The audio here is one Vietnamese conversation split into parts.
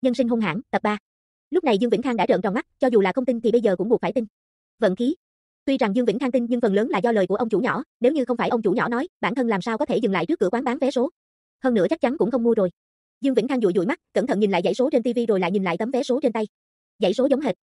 Nhân sinh hung hãn, tập 3. Lúc này Dương Vĩnh Khang đã trợn tròn mắt, cho dù là không tin thì bây giờ cũng buộc phải tin. Vận khí. Tuy rằng Dương Vĩnh Khang tin nhưng phần lớn là do lời của ông chủ nhỏ, nếu như không phải ông chủ nhỏ nói, bản thân làm sao có thể dừng lại trước cửa quán bán vé số. Hơn nữa chắc chắn cũng không mua rồi. Dương Vĩnh Khang dụi dụi mắt, cẩn thận nhìn lại dãy số trên TV rồi lại nhìn lại tấm vé số trên tay. Dãy số giống hệt.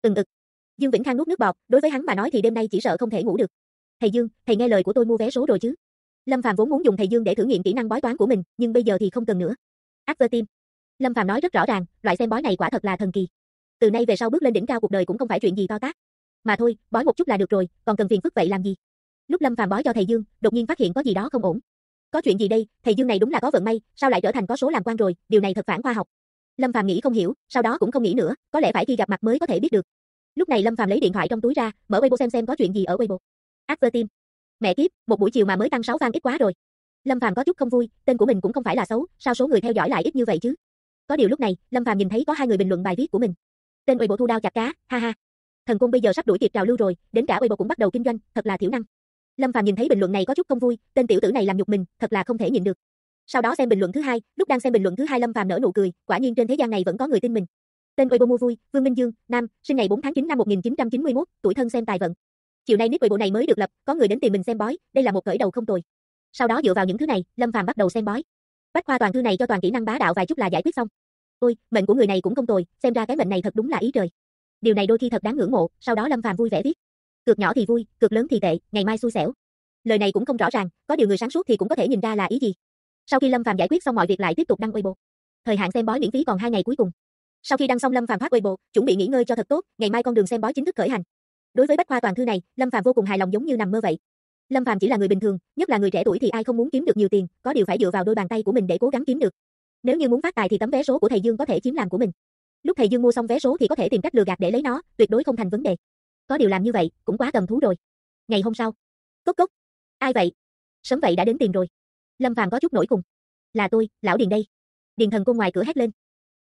Dương Vĩnh Khang nuốt nước bọt, đối với hắn mà nói thì đêm nay chỉ sợ không thể ngủ được. Thầy Dương, thầy nghe lời của tôi mua vé số rồi chứ? Lâm Phàm vốn muốn dùng thầy Dương để thử nghiệm kỹ năng bói toán của mình, nhưng bây giờ thì không cần nữa. After Lâm Phàm nói rất rõ ràng, loại xem bói này quả thật là thần kỳ. Từ nay về sau bước lên đỉnh cao cuộc đời cũng không phải chuyện gì to tát. Mà thôi, bói một chút là được rồi, còn cần phiền phức vậy làm gì? Lúc Lâm Phàm bói cho thầy Dương, đột nhiên phát hiện có gì đó không ổn. Có chuyện gì đây? Thầy Dương này đúng là có vận may, sao lại trở thành có số làm quan rồi? Điều này thật phản khoa học. Lâm Phàm nghĩ không hiểu, sau đó cũng không nghĩ nữa, có lẽ phải khi gặp mặt mới có thể biết được. Lúc này Lâm Phàm lấy điện thoại trong túi ra, mở Weibo xem có chuyện gì ở Weibo. After Mẹ kiếp, một buổi chiều mà mới tăng 6 fan ít quá rồi. Lâm Phàm có chút không vui, tên của mình cũng không phải là xấu, sao số người theo dõi lại ít như vậy chứ? Có điều lúc này, Lâm Phàm nhìn thấy có 2 người bình luận bài viết của mình. Tên Weibo thu đao chặt cá, ha ha. Thần Côn bây giờ sắp đuổi kịp trào lưu rồi, đến cả Weibo cũng bắt đầu kinh doanh, thật là thiểu năng. Lâm Phàm nhìn thấy bình luận này có chút không vui, tên tiểu tử này làm nhục mình, thật là không thể nhịn được. Sau đó xem bình luận thứ hai, lúc đang xem bình luận thứ hai Lâm Phàm nở nụ cười, quả nhiên trên thế gian này vẫn có người tin mình. Tên Weibo mua vui, Vương Minh Dương, nam, sinh ngày 4 tháng 9 năm 1991, tuổi Thân xem tài vận. Chiều nay nick Weibo này mới được lập, có người đến tìm mình xem bói, đây là một khởi đầu không tồi. Sau đó dựa vào những thứ này, Lâm Phàm bắt đầu xem bói. Bách khoa toàn thư này cho toàn kỹ năng bá đạo vài chút là giải quyết xong. Ôi, mệnh của người này cũng không tồi, xem ra cái mệnh này thật đúng là ý trời. Điều này đôi khi thật đáng ngưỡng mộ, sau đó Lâm Phàm vui vẻ viết. Cược nhỏ thì vui, cược lớn thì tệ, ngày mai xui xẻo. Lời này cũng không rõ ràng, có điều người sáng suốt thì cũng có thể nhìn ra là ý gì. Sau khi Lâm Phàm giải quyết xong mọi việc lại tiếp tục đăng Weibo. Thời hạn xem bói miễn phí còn 2 ngày cuối cùng. Sau khi đăng xong Lâm Phàm phát Weibo, chuẩn bị nghỉ ngơi cho thật tốt, ngày mai con đường xem bói chính thức khởi hành. Đối với bách khoa toàn thư này, Lâm Phàm vô cùng hài lòng giống như nằm mơ vậy. Lâm Phàm chỉ là người bình thường, nhất là người trẻ tuổi thì ai không muốn kiếm được nhiều tiền, có điều phải dựa vào đôi bàn tay của mình để cố gắng kiếm được. Nếu như muốn phát tài thì tấm vé số của thầy Dương có thể chiếm làm của mình. Lúc thầy Dương mua xong vé số thì có thể tìm cách lừa gạt để lấy nó, tuyệt đối không thành vấn đề. Có điều làm như vậy, cũng quá cầm thú rồi. Ngày hôm sau, cốc cốc. Ai vậy? Sớm vậy đã đến tìm rồi. Lâm Phàm có chút nổi khùng. Là tôi, lão Điền đây. Điền Thần Côn ngoài cửa hét lên.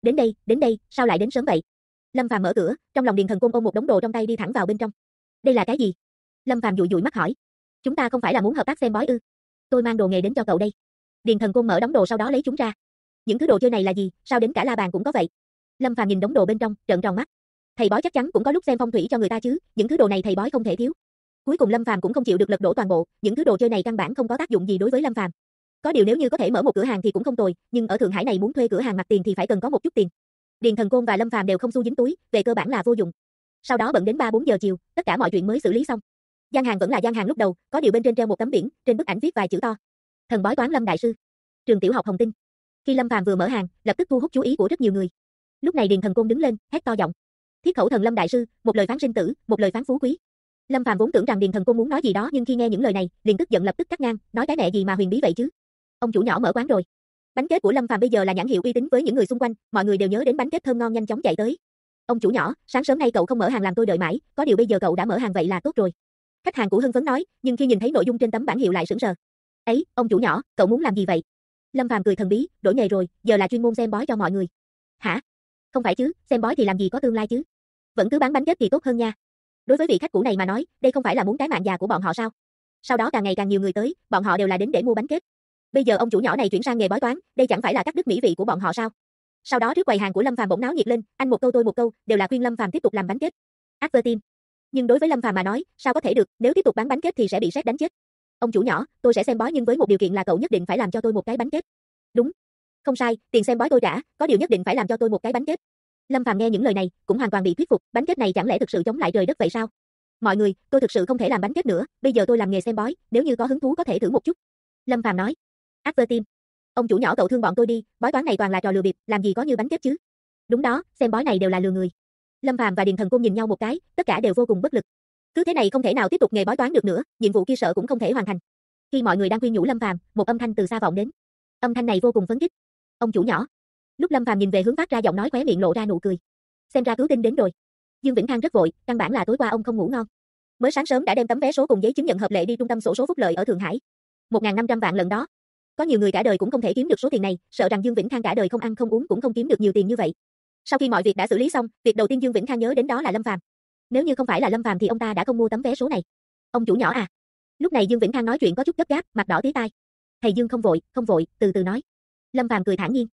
Đến đây, sao lại đến sớm vậy? Lâm Phàm mở cửa, trong lòng Điền Thần Côn ôm một đống đồ trong tay đi thẳng vào bên trong. Đây là cái gì? Lâm Phàm dụi dụi mắt hỏi. Chúng ta không phải là muốn hợp tác xem bói ư? Tôi mang đồ nghề đến cho cậu đây. Điền Thần Côn mở đống đồ sau đó lấy chúng ra. Những thứ đồ chơi này là gì, sao đến cả la bàn cũng có vậy? Lâm Phàm nhìn đống đồ bên trong, trợn tròn mắt. Thầy bói chắc chắn cũng có lúc xem phong thủy cho người ta chứ, những thứ đồ này thầy bói không thể thiếu. Cuối cùng Lâm Phàm cũng không chịu được lật đổ toàn bộ, những thứ đồ chơi này căn bản không có tác dụng gì đối với Lâm Phàm. Có điều nếu như có thể mở một cửa hàng thì cũng không tồi, nhưng ở Thượng Hải này muốn thuê cửa hàng mặt tiền thì phải cần có một chút tiền. Điền Thần Côn và Lâm Phàm đều không xu dính túi, về cơ bản là vô dụng. Sau đó bận đến 3-4 giờ chiều, tất cả mọi chuyện mới xử lý xong. Gian hàng vẫn là gian hàng lúc đầu, có điều bên trên treo một tấm biển, trên bức ảnh viết vài chữ to. Thần bói toán Lâm đại sư. Trường tiểu học Hồng Tinh. Khi Lâm Phàm vừa mở hàng, lập tức thu hút chú ý của rất nhiều người. Lúc này Điền Thần Côn đứng lên, hét to giọng. Thiết khẩu thần Lâm đại sư, một lời phán sinh tử, một lời phán phú quý. Lâm Phàm vốn tưởng rằng Điền Thần Côn muốn nói gì đó nhưng khi nghe những lời này, liền tức giận lập tức cắt ngang, nói cái mẹ gì mà huyền bí vậy chứ? Ông chủ nhỏ mở quán rồi. Bánh kết của Lâm Phàm bây giờ là nhãn hiệu uy tín với những người xung quanh, mọi người đều nhớ đến bánh kết thơm ngon nhanh chóng chạy tới. Ông chủ nhỏ, sáng sớm nay cậu không mở hàng làm tôi đợi mãi, có điều bây giờ cậu đã mở hàng vậy là tốt rồi. Khách hàng của hưng phấn nói, nhưng khi nhìn thấy nội dung trên tấm bảng hiệu lại sững sờ. Ấy, ông chủ nhỏ, cậu muốn làm gì vậy? Lâm Phàm cười thần bí, đổi nghề rồi, giờ là chuyên môn xem bói cho mọi người. Hả? Không phải chứ, xem bói thì làm gì có tương lai chứ? Vẫn cứ bán bánh kết thì tốt hơn nha. Đối với vị khách cũ này mà nói, đây không phải là muốn cái mạng già của bọn họ sao? Sau đó càng ngày càng nhiều người tới, bọn họ đều là đến để mua bánh kết. Bây giờ ông chủ nhỏ này chuyển sang nghề bói toán, đây chẳng phải là cắt đứt mỹ vị của bọn họ sao? Sau đó trước quầy hàng của Lâm Phàm bỗng náo nhiệt lên, anh một câu tôi một câu, đều là khuyên Lâm Phàm tiếp tục làm bánh kết. After Nhưng đối với Lâm Phàm mà nói, sao có thể được, nếu tiếp tục bán bánh kết thì sẽ bị sét đánh chết. Ông chủ nhỏ, tôi sẽ xem bói nhưng với một điều kiện là cậu nhất định phải làm cho tôi một cái bánh kết. Đúng. Không sai, tiền xem bói tôi trả, có điều nhất định phải làm cho tôi một cái bánh kết. Lâm Phàm nghe những lời này, cũng hoàn toàn bị thuyết phục, bánh kết này chẳng lẽ thực sự chống lại trời đất vậy sao? Mọi người, tôi thực sự không thể làm bánh kết nữa, bây giờ tôi làm nghề xem bói, nếu như có hứng thú có thể thử một chút. Lâm Phàm nói. After Ông chủ nhỏ cậu thương bọn tôi đi, bói toán này toàn là trò lừa bịp, làm gì có như bánh kết chứ? Đúng đó, xem bói này đều là lừa người. Lâm Phàm và Điền Thần Côn nhìn nhau một cái, tất cả đều vô cùng bất lực. Cứ thế này không thể nào tiếp tục nghề bói toán được nữa, nhiệm vụ kia sợ cũng không thể hoàn thành. Khi mọi người đang khuyên nhủ Lâm Phàm, một âm thanh từ xa vọng đến. Âm thanh này vô cùng phấn khích. Ông chủ nhỏ. Lúc Lâm Phàm nhìn về hướng phát ra giọng nói khóe miệng lộ ra nụ cười. Xem ra cứu tinh đến rồi. Dương Vĩnh Khang rất vội, căn bản là tối qua ông không ngủ ngon. Mới sáng sớm đã đem tấm vé số cùng giấy chứng nhận hợp lệ đi trung tâm xổ số phúc lợi ở Thượng Hải. 1.500 vạn lần đó. Có nhiều người cả đời cũng không thể kiếm được số tiền này, sợ rằng Dương Vĩnh Khang cả đời không ăn không uống cũng không kiếm được nhiều tiền như vậy. Sau khi mọi việc đã xử lý xong, việc đầu tiên Dương Vĩnh Khang nhớ đến đó là Lâm Phàm. Nếu như không phải là Lâm Phàm thì ông ta đã không mua tấm vé số này. Ông chủ nhỏ à? Lúc này Dương Vĩnh Khang nói chuyện có chút gấp gáp, mặt đỏ tía tai. Thầy Dương không vội, từ từ nói. Lâm Phàm cười thản nhiên.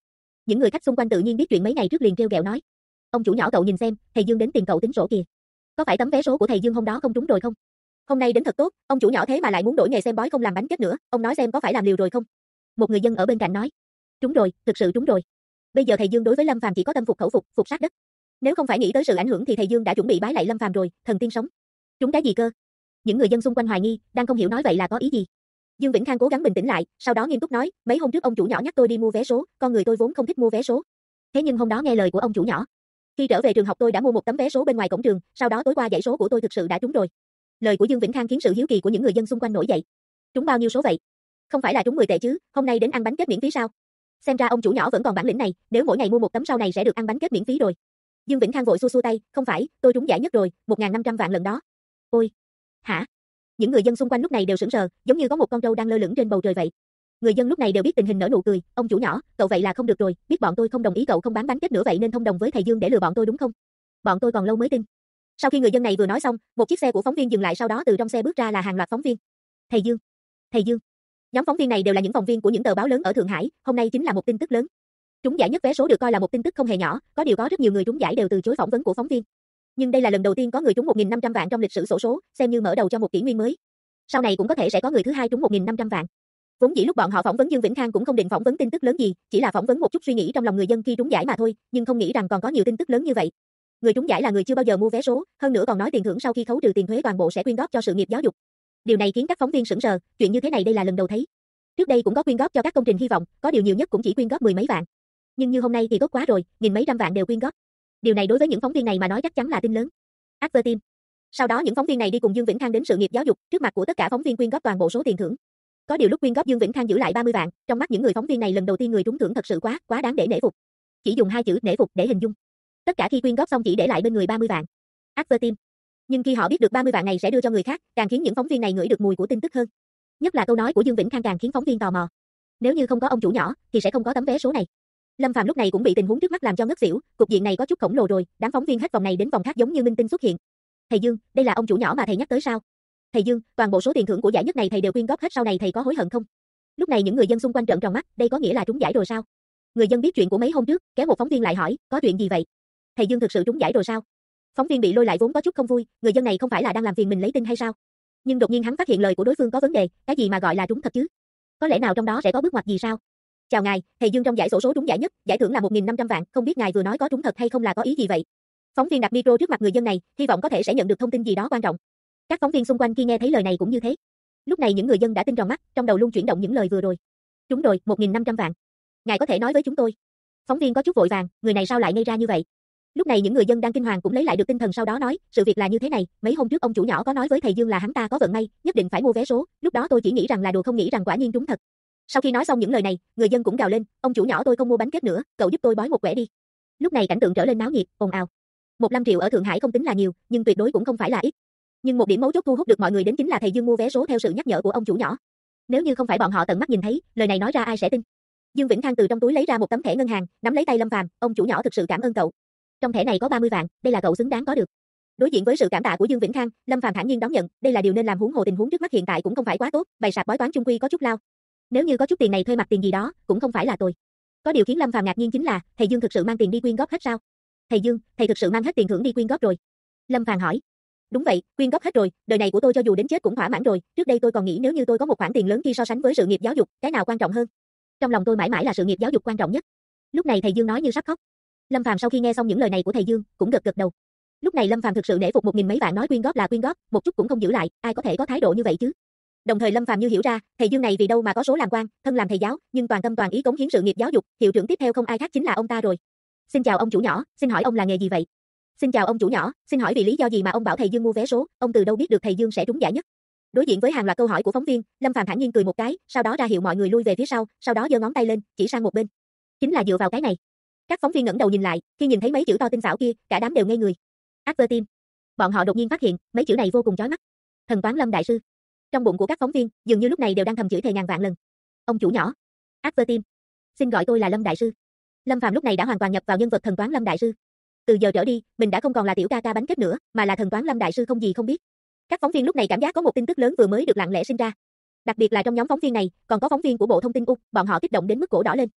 Những người khách xung quanh tự nhiên biết chuyện mấy ngày trước liền trêu ghẹo nói. Ông chủ nhỏ cậu nhìn xem, thầy Dương đến tìm cậu tính sổ kìa. Có phải tấm vé số của thầy Dương hôm đó không trúng rồi không? Hôm nay đến thật tốt, ông chủ nhỏ thế mà lại muốn đổi nghề xem bói không làm bánh kết nữa, ông nói xem có phải làm liều rồi không? Một người dân ở bên cạnh nói. Trúng rồi, thực sự trúng rồi. Bây giờ thầy Dương đối với Lâm Phàm chỉ có tâm phục khẩu phục, phục sát đất. Nếu không phải nghĩ tới sự ảnh hưởng thì thầy Dương đã chuẩn bị bái lạy Lâm Phàm rồi, thần tiên sống. Trúng cái gì cơ? Những người dân xung quanh hoài nghi, đang không hiểu nói vậy là có ý gì. Dương Vĩnh Khang cố gắng bình tĩnh lại, sau đó nghiêm túc nói, mấy hôm trước ông chủ nhỏ nhắc tôi đi mua vé số, con người tôi vốn không thích mua vé số. Thế nhưng hôm đó nghe lời của ông chủ nhỏ. Khi trở về trường học tôi đã mua một tấm vé số bên ngoài cổng trường, sau đó tối qua dãy số của tôi thực sự đã trúng rồi. Lời của Dương Vĩnh Khang khiến sự hiếu kỳ của những người dân xung quanh nổi dậy. Trúng bao nhiêu số vậy? Không phải là trúng 10 tệ chứ, hôm nay đến ăn bánh kết miễn phí sao? Xem ra ông chủ nhỏ vẫn còn bản lĩnh này, nếu mỗi ngày mua một tấm sau này sẽ được ăn bánh kết miễn phí rồi. Dương Vĩnh Khang vội xua xua tay, không phải, tôi trúng giải nhất rồi, 1.500 vạn lần đó. Ôi, hả? Những người dân xung quanh lúc này đều sững sờ, giống như có một con trâu đang lơ lửng trên bầu trời vậy. Người dân lúc này đều biết tình hình nở nụ cười, ông chủ nhỏ, cậu vậy là không được rồi, biết bọn tôi không đồng ý cậu không bán bánh kết nữa vậy nên thông đồng với thầy Dương để lừa bọn tôi đúng không? Bọn tôi còn lâu mới tin. Sau khi người dân này vừa nói xong, một chiếc xe của phóng viên dừng lại sau đó từ trong xe bước ra là hàng loạt phóng viên. Thầy Dương, thầy Dương. Nhóm phóng viên này đều là những phóng viên của những tờ báo lớn ở Thượng Hải, hôm nay chính là một tin tức lớn. Trúng giải nhất vé số được coi là một tin tức không hề nhỏ, có điều có rất nhiều người trúng giải đều từ chối phỏng vấn của phóng viên. Nhưng đây là lần đầu tiên có người trúng 1.500 vạn trong lịch sử xổ số, xem như mở đầu cho một kỷ nguyên mới. Sau này cũng có thể sẽ có người thứ hai trúng 1.500 vạn. Vốn dĩ lúc bọn họ phỏng vấn Dương Vĩnh Khang cũng không định phỏng vấn tin tức lớn gì, chỉ là phỏng vấn một chút suy nghĩ trong lòng người dân khi trúng giải mà thôi, nhưng không nghĩ rằng còn có nhiều tin tức lớn như vậy. Người trúng giải là người chưa bao giờ mua vé số, hơn nữa còn nói tiền thưởng sau khi khấu trừ tiền thuế toàn bộ sẽ quyên góp cho sự nghiệp giáo dục. Điều này khiến các phóng viên sững sờ, chuyện như thế này đây là lần đầu thấy. Trước đây cũng có quyên góp cho các công trình hy vọng, có điều nhiều nhất cũng chỉ quyên góp 10 mấy vạn. Nhưng như hôm nay thì tốt quá rồi, nghìn mấy trăm vạn đều quyên góp. Điều này đối với những phóng viên này mà nói chắc chắn là tin lớn. Advertime. Sau đó những phóng viên này đi cùng Dương Vĩnh Khang đến sự nghiệp giáo dục, trước mặt của tất cả phóng viên quyên góp toàn bộ số tiền thưởng. Có điều lúc quyên góp Dương Vĩnh Khang giữ lại 30 vạn, trong mắt những người phóng viên này lần đầu tiên người trúng thưởng thật sự quá đáng để nể phục. Chỉ dùng hai chữ nể phục để hình dung. Tất cả khi quyên góp xong chỉ để lại bên người 30 vạn. Advertime. Nhưng khi họ biết được 30 vạn này sẽ đưa cho người khác, càng khiến những phóng viên này ngửi được mùi của tin tức hơn. Nhất là câu nói của Dương Vĩnh Khang càng khiến phóng viên tò mò. Nếu như không có ông chủ nhỏ, thì sẽ không có tấm vé số này. Lâm Phàm lúc này cũng bị tình huống trước mắt làm cho ngất xỉu, cục diện này có chút khổng lồ rồi, đám phóng viên hết vòng này đến vòng khác giống như minh tinh xuất hiện. Thầy Dương, đây là ông chủ nhỏ mà thầy nhắc tới sao? Thầy Dương, toàn bộ số tiền thưởng của giải nhất này thầy đều quyên góp hết sau này thầy có hối hận không? Lúc này những người dân xung quanh trợn tròn mắt, đây có nghĩa là trúng giải rồi sao? Người dân biết chuyện của mấy hôm trước, kéo một phóng viên lại hỏi, có chuyện gì vậy? Thầy Dương thực sự trúng giải rồi sao? Phóng viên bị lôi lại vốn có chút không vui, người dân này không phải là đang làm phiền mình lấy tin hay sao? Nhưng đột nhiên hắn phát hiện lời của đối phương có vấn đề, cái gì mà gọi là trúng thật chứ? Có lẽ nào trong đó sẽ có bước ngoặt gì sao? Chào ngài, thầy Dương trong giải xổ số trúng giải nhất, giải thưởng là 1.500 vạn, không biết ngài vừa nói có trúng thật hay không là có ý gì vậy? Phóng viên đặt micro trước mặt người dân này, hy vọng có thể sẽ nhận được thông tin gì đó quan trọng. Các phóng viên xung quanh khi nghe thấy lời này cũng như thế. Lúc này những người dân đã tin tròn mắt, trong đầu luôn chuyển động những lời vừa rồi. Trúng rồi, 1.500 vạn. Ngài có thể nói với chúng tôi. Phóng viên có chút vội vàng, người này sao lại ngây ra như vậy? Lúc này những người dân đang kinh hoàng cũng lấy lại được tinh thần sau đó nói, sự việc là như thế này, mấy hôm trước ông chủ nhỏ có nói với thầy Dương là hắn ta có vận may, nhất định phải mua vé số, lúc đó tôi chỉ nghĩ rằng là đùa không nghĩ rằng quả nhiên trúng thật. Sau khi nói xong những lời này, người dân cũng gào lên, ông chủ nhỏ tôi không mua bánh kết nữa, cậu giúp tôi bói một quẻ đi. Lúc này cảnh tượng trở lên náo nhiệt, ồn ào. 15 triệu ở Thượng Hải không tính là nhiều, nhưng tuyệt đối cũng không phải là ít. Nhưng một điểm mấu chốt thu hút được mọi người đến chính là thầy Dương mua vé số theo sự nhắc nhở của ông chủ nhỏ. Nếu như không phải bọn họ tận mắt nhìn thấy, lời này nói ra ai sẽ tin? Dương Vĩnh Khang từ trong túi lấy ra một tấm thẻ ngân hàng, nắm lấy tay Lâm Phàm, ông chủ nhỏ thực sự cảm ơn cậu. Trong thẻ này có 30 vạn, đây là cậu xứng đáng có được. Đối diện với sự cảm tạ của Dương Vĩnh Khang, Lâm Phàm thản nhiên đón nhận, đây là điều nên làm huống hồ tình huống trước mắt hiện tại cũng không phải quá tốt, bày sạp bói toán chung quy có chút lao. Nếu như có chút tiền này thuê mặt tiền gì đó, cũng không phải là tồi. Có điều khiến Lâm Phàm ngạc nhiên chính là, thầy Dương thực sự mang tiền đi quyên góp hết sao? Thầy Dương, thầy thực sự mang hết tiền thưởng đi quyên góp rồi? Lâm Phàm hỏi. Đúng vậy, quyên góp hết rồi, đời này của tôi cho dù đến chết cũng thỏa mãn rồi, trước đây tôi còn nghĩ nếu như tôi có một khoản tiền lớn khi so sánh với sự nghiệp giáo dục, cái nào quan trọng hơn? Trong lòng tôi mãi mãi là sự nghiệp giáo dục quan trọng nhất. Lúc này thầy Dương nói như sắp khóc. Lâm Phàm sau khi nghe xong những lời này của thầy Dương, cũng gật gật đầu. Lúc này Lâm Phàm thực sự nể phục 1.000 mấy vạn nói quyên góp là quyên góp, một chút cũng không giữ lại, ai có thể có thái độ như vậy chứ? Đồng thời Lâm Phàm như hiểu ra, thầy Dương này vì đâu mà có số làm quan, thân làm thầy giáo, nhưng toàn tâm toàn ý cống hiến sự nghiệp giáo dục, hiệu trưởng tiếp theo không ai khác chính là ông ta rồi. Xin chào ông chủ nhỏ, xin hỏi ông là nghề gì vậy? Xin chào ông chủ nhỏ, xin hỏi vì lý do gì mà ông bảo thầy Dương mua vé số, ông từ đâu biết được thầy Dương sẽ trúng giải nhất? Đối diện với hàng loạt câu hỏi của phóng viên, Lâm Phàm thản nhiên cười một cái, sau đó ra hiệu mọi người lui về phía sau đó giơ ngón tay lên, chỉ sang một bên. Chính là dựa vào cái này. Các phóng viên ngẩng đầu nhìn lại, khi nhìn thấy mấy chữ to tinh xảo kia, cả đám đều ngây người. Advertime. Bọn họ đột nhiên phát hiện, mấy chữ này vô cùng chói mắt. Thần toán Lâm đại sư. Trong bụng của các phóng viên, dường như lúc này đều đang thầm chửi thề ngàn vạn lần. Ông chủ nhỏ. Advertime. Xin gọi tôi là Lâm đại sư. Lâm Phàm lúc này đã hoàn toàn nhập vào nhân vật thần toán Lâm đại sư. Từ giờ trở đi, mình đã không còn là tiểu ca ca bánh kết nữa, mà là thần toán Lâm đại sư không gì không biết. Các phóng viên lúc này cảm giác có một tin tức lớn vừa mới được lặng lẽ sinh ra. Đặc biệt là trong nhóm phóng viên này, còn có phóng viên của Bộ Thông tin Úc, bọn họ kích động đến mức cổ đỏ lên.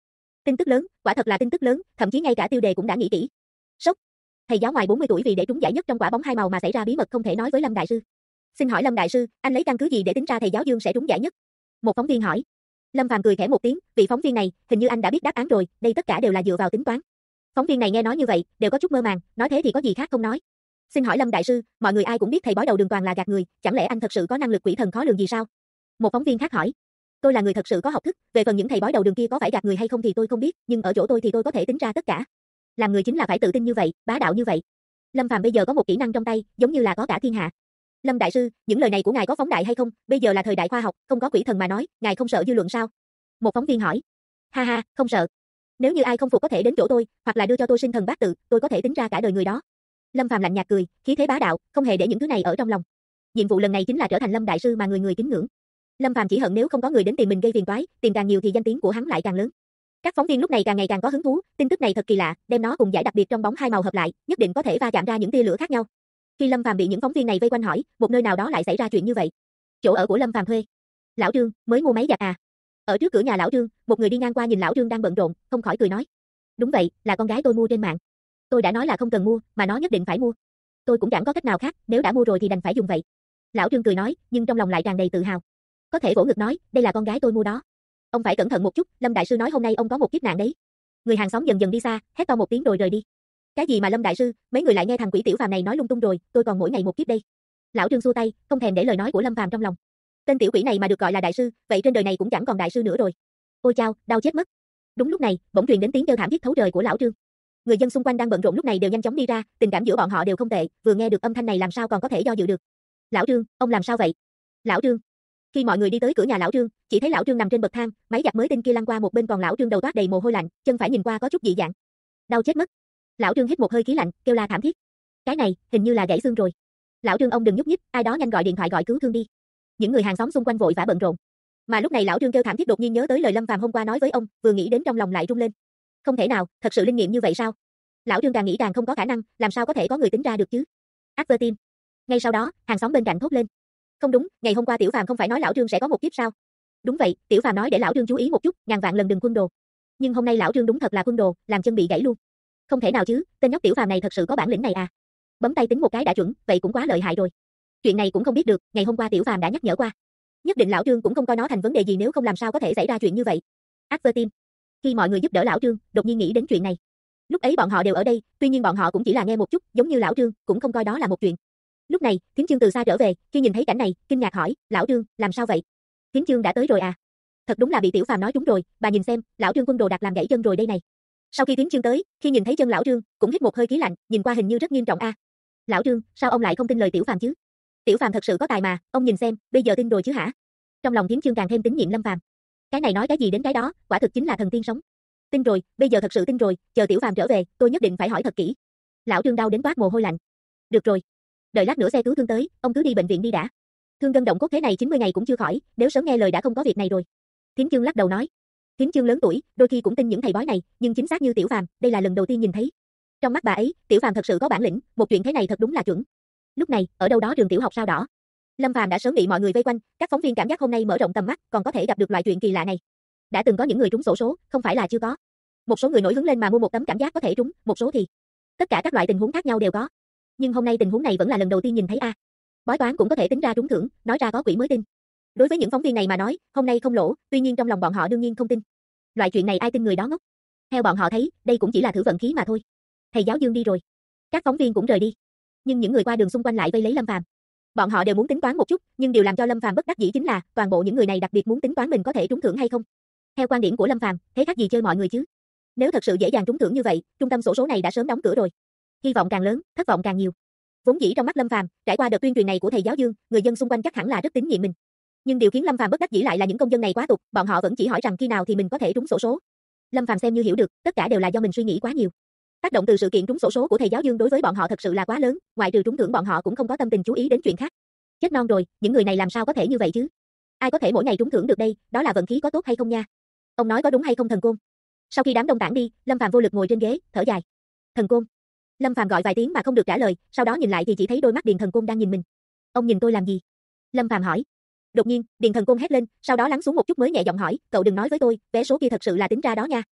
Tin tức lớn, quả thật là tin tức lớn, thậm chí ngay cả tiêu đề cũng đã nghĩ kỹ. Sốc. Thầy giáo ngoài 40 tuổi vì để trúng giải nhất trong quả bóng hai màu mà xảy ra bí mật không thể nói với Lâm đại sư. Xin hỏi Lâm đại sư, anh lấy căn cứ gì để tính ra thầy giáo Dương sẽ trúng giải nhất? Một phóng viên hỏi. Lâm Phàm cười khẽ một tiếng, vị phóng viên này, hình như anh đã biết đáp án rồi, đây tất cả đều là dựa vào tính toán. Phóng viên này nghe nói như vậy, đều có chút mơ màng, nói thế thì có gì khác không nói. Xin hỏi Lâm đại sư, mọi người ai cũng biết thầy bói đầu đường toàn là gạt người, chẳng lẽ anh thật sự có năng lực quỷ thần khó lường gì sao? Một phóng viên khác hỏi. Tôi là người thật sự có học thức, về phần những thầy bói đầu đường kia có phải gạt người hay không thì tôi không biết, nhưng ở chỗ tôi thì tôi có thể tính ra tất cả. Làm người chính là phải tự tin như vậy, bá đạo như vậy. Lâm Phàm bây giờ có một kỹ năng trong tay, giống như là có cả thiên hạ. Lâm đại sư, những lời này của ngài có phóng đại hay không? Bây giờ là thời đại khoa học, không có quỷ thần mà nói, ngài không sợ dư luận sao? Một phóng viên hỏi. Ha ha, không sợ. Nếu như ai không phục có thể đến chỗ tôi, hoặc là đưa cho tôi sinh thần bát tự, tôi có thể tính ra cả đời người đó. Lâm Phàm lạnh nhạt cười, khí thế bá đạo, không hề để những thứ này ở trong lòng. Nhiệm vụ lần này chính là trở thành Lâm đại sư mà người người kính ngưỡng. Lâm Phàm chỉ hận nếu không có người đến tìm mình gây phiền toái, tìm càng nhiều thì danh tiếng của hắn lại càng lớn. Các phóng viên lúc này càng ngày càng có hứng thú, tin tức này thật kỳ lạ, đem nó cùng giải đặc biệt trong bóng hai màu hợp lại, nhất định có thể va chạm ra những tia lửa khác nhau. Khi Lâm Phàm bị những phóng viên này vây quanh hỏi, một nơi nào đó lại xảy ra chuyện như vậy. Chỗ ở của Lâm Phàm thuê. Lão Trương, mới mua máy giặt à? Ở trước cửa nhà lão Trương, một người đi ngang qua nhìn lão Trương đang bận rộn, không khỏi cười nói. Đúng vậy, là con gái tôi mua trên mạng. Tôi đã nói là không cần mua, mà nó nhất định phải mua. Tôi cũng chẳng có cách nào khác, nếu đã mua rồi thì đành phải dùng vậy. Lão Trương cười nói, nhưng trong lòng lại tràn đầy tự hào. Có thể vỗ ngực nói, đây là con gái tôi mua đó. Ông phải cẩn thận một chút, Lâm đại sư nói hôm nay ông có một kiếp nạn đấy. Người hàng xóm dần dần đi xa, hét to một tiếng rồi rời đi. Cái gì mà Lâm đại sư, mấy người lại nghe thằng quỷ tiểu phàm này nói lung tung rồi, tôi còn mỗi ngày một kiếp đây. Lão Trương xua tay, không thèm để lời nói của Lâm Phàm trong lòng. Tên tiểu quỷ này mà được gọi là đại sư, vậy trên đời này cũng chẳng còn đại sư nữa rồi. Ôi chao, đau chết mất. Đúng lúc này, bỗng truyền đến tiếng kêu thảm thiết thấu trời của lão Trương. Người dân xung quanh đang bận rộn lúc này đều nhanh chóng đi ra, tình cảm giữa bọn họ đều không tệ, vừa nghe được âm thanh này làm sao còn có thể do dự được. Lão Trương, ông làm sao vậy? Lão Trương. Khi mọi người đi tới cửa nhà lão Trương, chỉ thấy lão Trương nằm trên bậc thang, máy giặt mới tinh kia lăn qua một bên còn lão Trương đầu toát đầy mồ hôi lạnh, chân phải nhìn qua có chút dị dạng. Đau chết mất. Lão Trương hít một hơi khí lạnh, kêu la thảm thiết. Cái này, hình như là gãy xương rồi. Lão Trương ông đừng nhúc nhích, ai đó nhanh gọi điện thoại gọi cứu thương đi. Những người hàng xóm xung quanh vội vã bận rộn. Mà lúc này lão Trương kêu thảm thiết đột nhiên nhớ tới lời Lâm Phàm hôm qua nói với ông, vừa nghĩ đến trong lòng lại rung lên. Không thể nào, thật sự linh nghiệm như vậy sao? Lão Trương càng nghĩ càng không có khả năng, làm sao có thể có người tính ra được chứ? Advertin. Ngay sau đó, hàng xóm bên cạnh thốt lên. Không đúng, ngày hôm qua Tiểu Phàm không phải nói lão Trương sẽ có một kiếp sao? Đúng vậy, Tiểu Phàm nói để lão Trương chú ý một chút, ngàn vạn lần đừng quân đồ. Nhưng hôm nay lão Trương đúng thật là quân đồ, làm chân bị gãy luôn. Không thể nào chứ, tên nhóc Tiểu Phàm này thật sự có bản lĩnh này à? Bấm tay tính một cái đã chuẩn, vậy cũng quá lợi hại rồi. Chuyện này cũng không biết được, ngày hôm qua Tiểu Phàm đã nhắc nhở qua. Nhất định lão Trương cũng không coi nó thành vấn đề gì nếu không làm sao có thể xảy ra chuyện như vậy. Advertin. Khi mọi người giúp đỡ lão Trương, đột nhiên nghĩ đến chuyện này. Lúc ấy bọn họ đều ở đây, tuy nhiên bọn họ cũng chỉ là nghe một chút, giống như lão Trương, cũng không coi đó là một chuyện. Lúc này, Thiến Chương từ xa trở về, khi nhìn thấy cảnh này, kinh ngạc hỏi, lão Trương, làm sao vậy? Thiến Chương đã tới rồi à? Thật đúng là bị Tiểu Phàm nói trúng rồi, bà nhìn xem, lão Trương quân đồ đặt làm gãy chân rồi đây này. Sau khi Thiến Chương tới, khi nhìn thấy chân lão Trương, cũng hít một hơi khí lạnh, nhìn qua hình như rất nghiêm trọng a. Lão Trương, sao ông lại không tin lời Tiểu Phàm chứ? Tiểu Phàm thật sự có tài mà, ông nhìn xem, bây giờ tin rồi chứ hả? Trong lòng Thiến Chương càng thêm tín nhiệm Lâm Phàm. Cái này nói cái gì đến cái đó, quả thực chính là thần tiên sống. Tin rồi, bây giờ thật sự tin rồi, chờ Tiểu Phàm trở về, tôi nhất định phải hỏi thật kỹ. Lão Trương đau đến toát mồ hôi lạnh. Được rồi, đợi lát nữa xe cứu thương tới, ông cứ đi bệnh viện đi đã. Thương gân động cốt thế này 90 ngày cũng chưa khỏi, nếu sớm nghe lời đã không có việc này rồi. Thiến Chương lắc đầu nói. Thiến Chương lớn tuổi, đôi khi cũng tin những thầy bói này, nhưng chính xác như Tiểu Phàm, đây là lần đầu tiên nhìn thấy. Trong mắt bà ấy, Tiểu Phàm thật sự có bản lĩnh, một chuyện thế này thật đúng là chuẩn. Lúc này, ở đâu đó trường tiểu học sao đỏ. Lâm Phàm đã sớm bị mọi người vây quanh, các phóng viên cảm giác hôm nay mở rộng tầm mắt, còn có thể gặp được loại chuyện kỳ lạ này. Đã từng có những người trúng xổ số, không phải là chưa có. Một số người nổi hứng lên mà mua một tấm cảm giác có thể trúng, một số thì tất cả các loại tình huống khác nhau đều có. Nhưng hôm nay tình huống này vẫn là lần đầu tiên nhìn thấy a. Bói toán cũng có thể tính ra trúng thưởng, nói ra có quỷ mới tin. Đối với những phóng viên này mà nói, hôm nay không lỗ, tuy nhiên trong lòng bọn họ đương nhiên không tin. Loại chuyện này ai tin người đó ngốc. Theo bọn họ thấy, đây cũng chỉ là thử vận khí mà thôi. Thầy giáo Dương đi rồi, các phóng viên cũng rời đi. Nhưng những người qua đường xung quanh lại vây lấy Lâm Phàm. Bọn họ đều muốn tính toán một chút, nhưng điều làm cho Lâm Phàm bất đắc dĩ chính là, toàn bộ những người này đặc biệt muốn tính toán mình có thể trúng thưởng hay không. Theo quan điểm của Lâm Phàm, thế khác gì chơi mọi người chứ? Nếu thật sự dễ dàng trúng thưởng như vậy, trung tâm xổ số này đã sớm đóng cửa rồi. Hy vọng càng lớn, thất vọng càng nhiều. Vốn dĩ trong mắt Lâm Phàm, trải qua đợt tuyên truyền này của thầy giáo Dương, người dân xung quanh chắc hẳn là rất tín nhiệm mình. Nhưng điều khiến Lâm Phàm bất đắc dĩ lại là những công dân này quá tục, bọn họ vẫn chỉ hỏi rằng khi nào thì mình có thể trúng xổ số. Lâm Phàm xem như hiểu được, tất cả đều là do mình suy nghĩ quá nhiều. Tác động từ sự kiện trúng xổ số của thầy giáo Dương đối với bọn họ thật sự là quá lớn, ngoại trừ trúng thưởng bọn họ cũng không có tâm tình chú ý đến chuyện khác. Chết non rồi, những người này làm sao có thể như vậy chứ? Ai có thể mỗi ngày trúng thưởng được đây, đó là vận khí có tốt hay không nha? Ông nói có đúng hay không thần côn? Sau khi đám đông tản đi, Lâm Phàm vô lực ngồi trên ghế, thở dài. Thần côn. Lâm Phàm gọi vài tiếng mà không được trả lời, sau đó nhìn lại thì chỉ thấy đôi mắt Điền Thần Côn đang nhìn mình. Ông nhìn tôi làm gì? Lâm Phàm hỏi. Đột nhiên, Điền Thần Côn hét lên, sau đó lắng xuống một chút mới nhẹ giọng hỏi, cậu đừng nói với tôi, vé số kia thật sự là tính ra đó nha.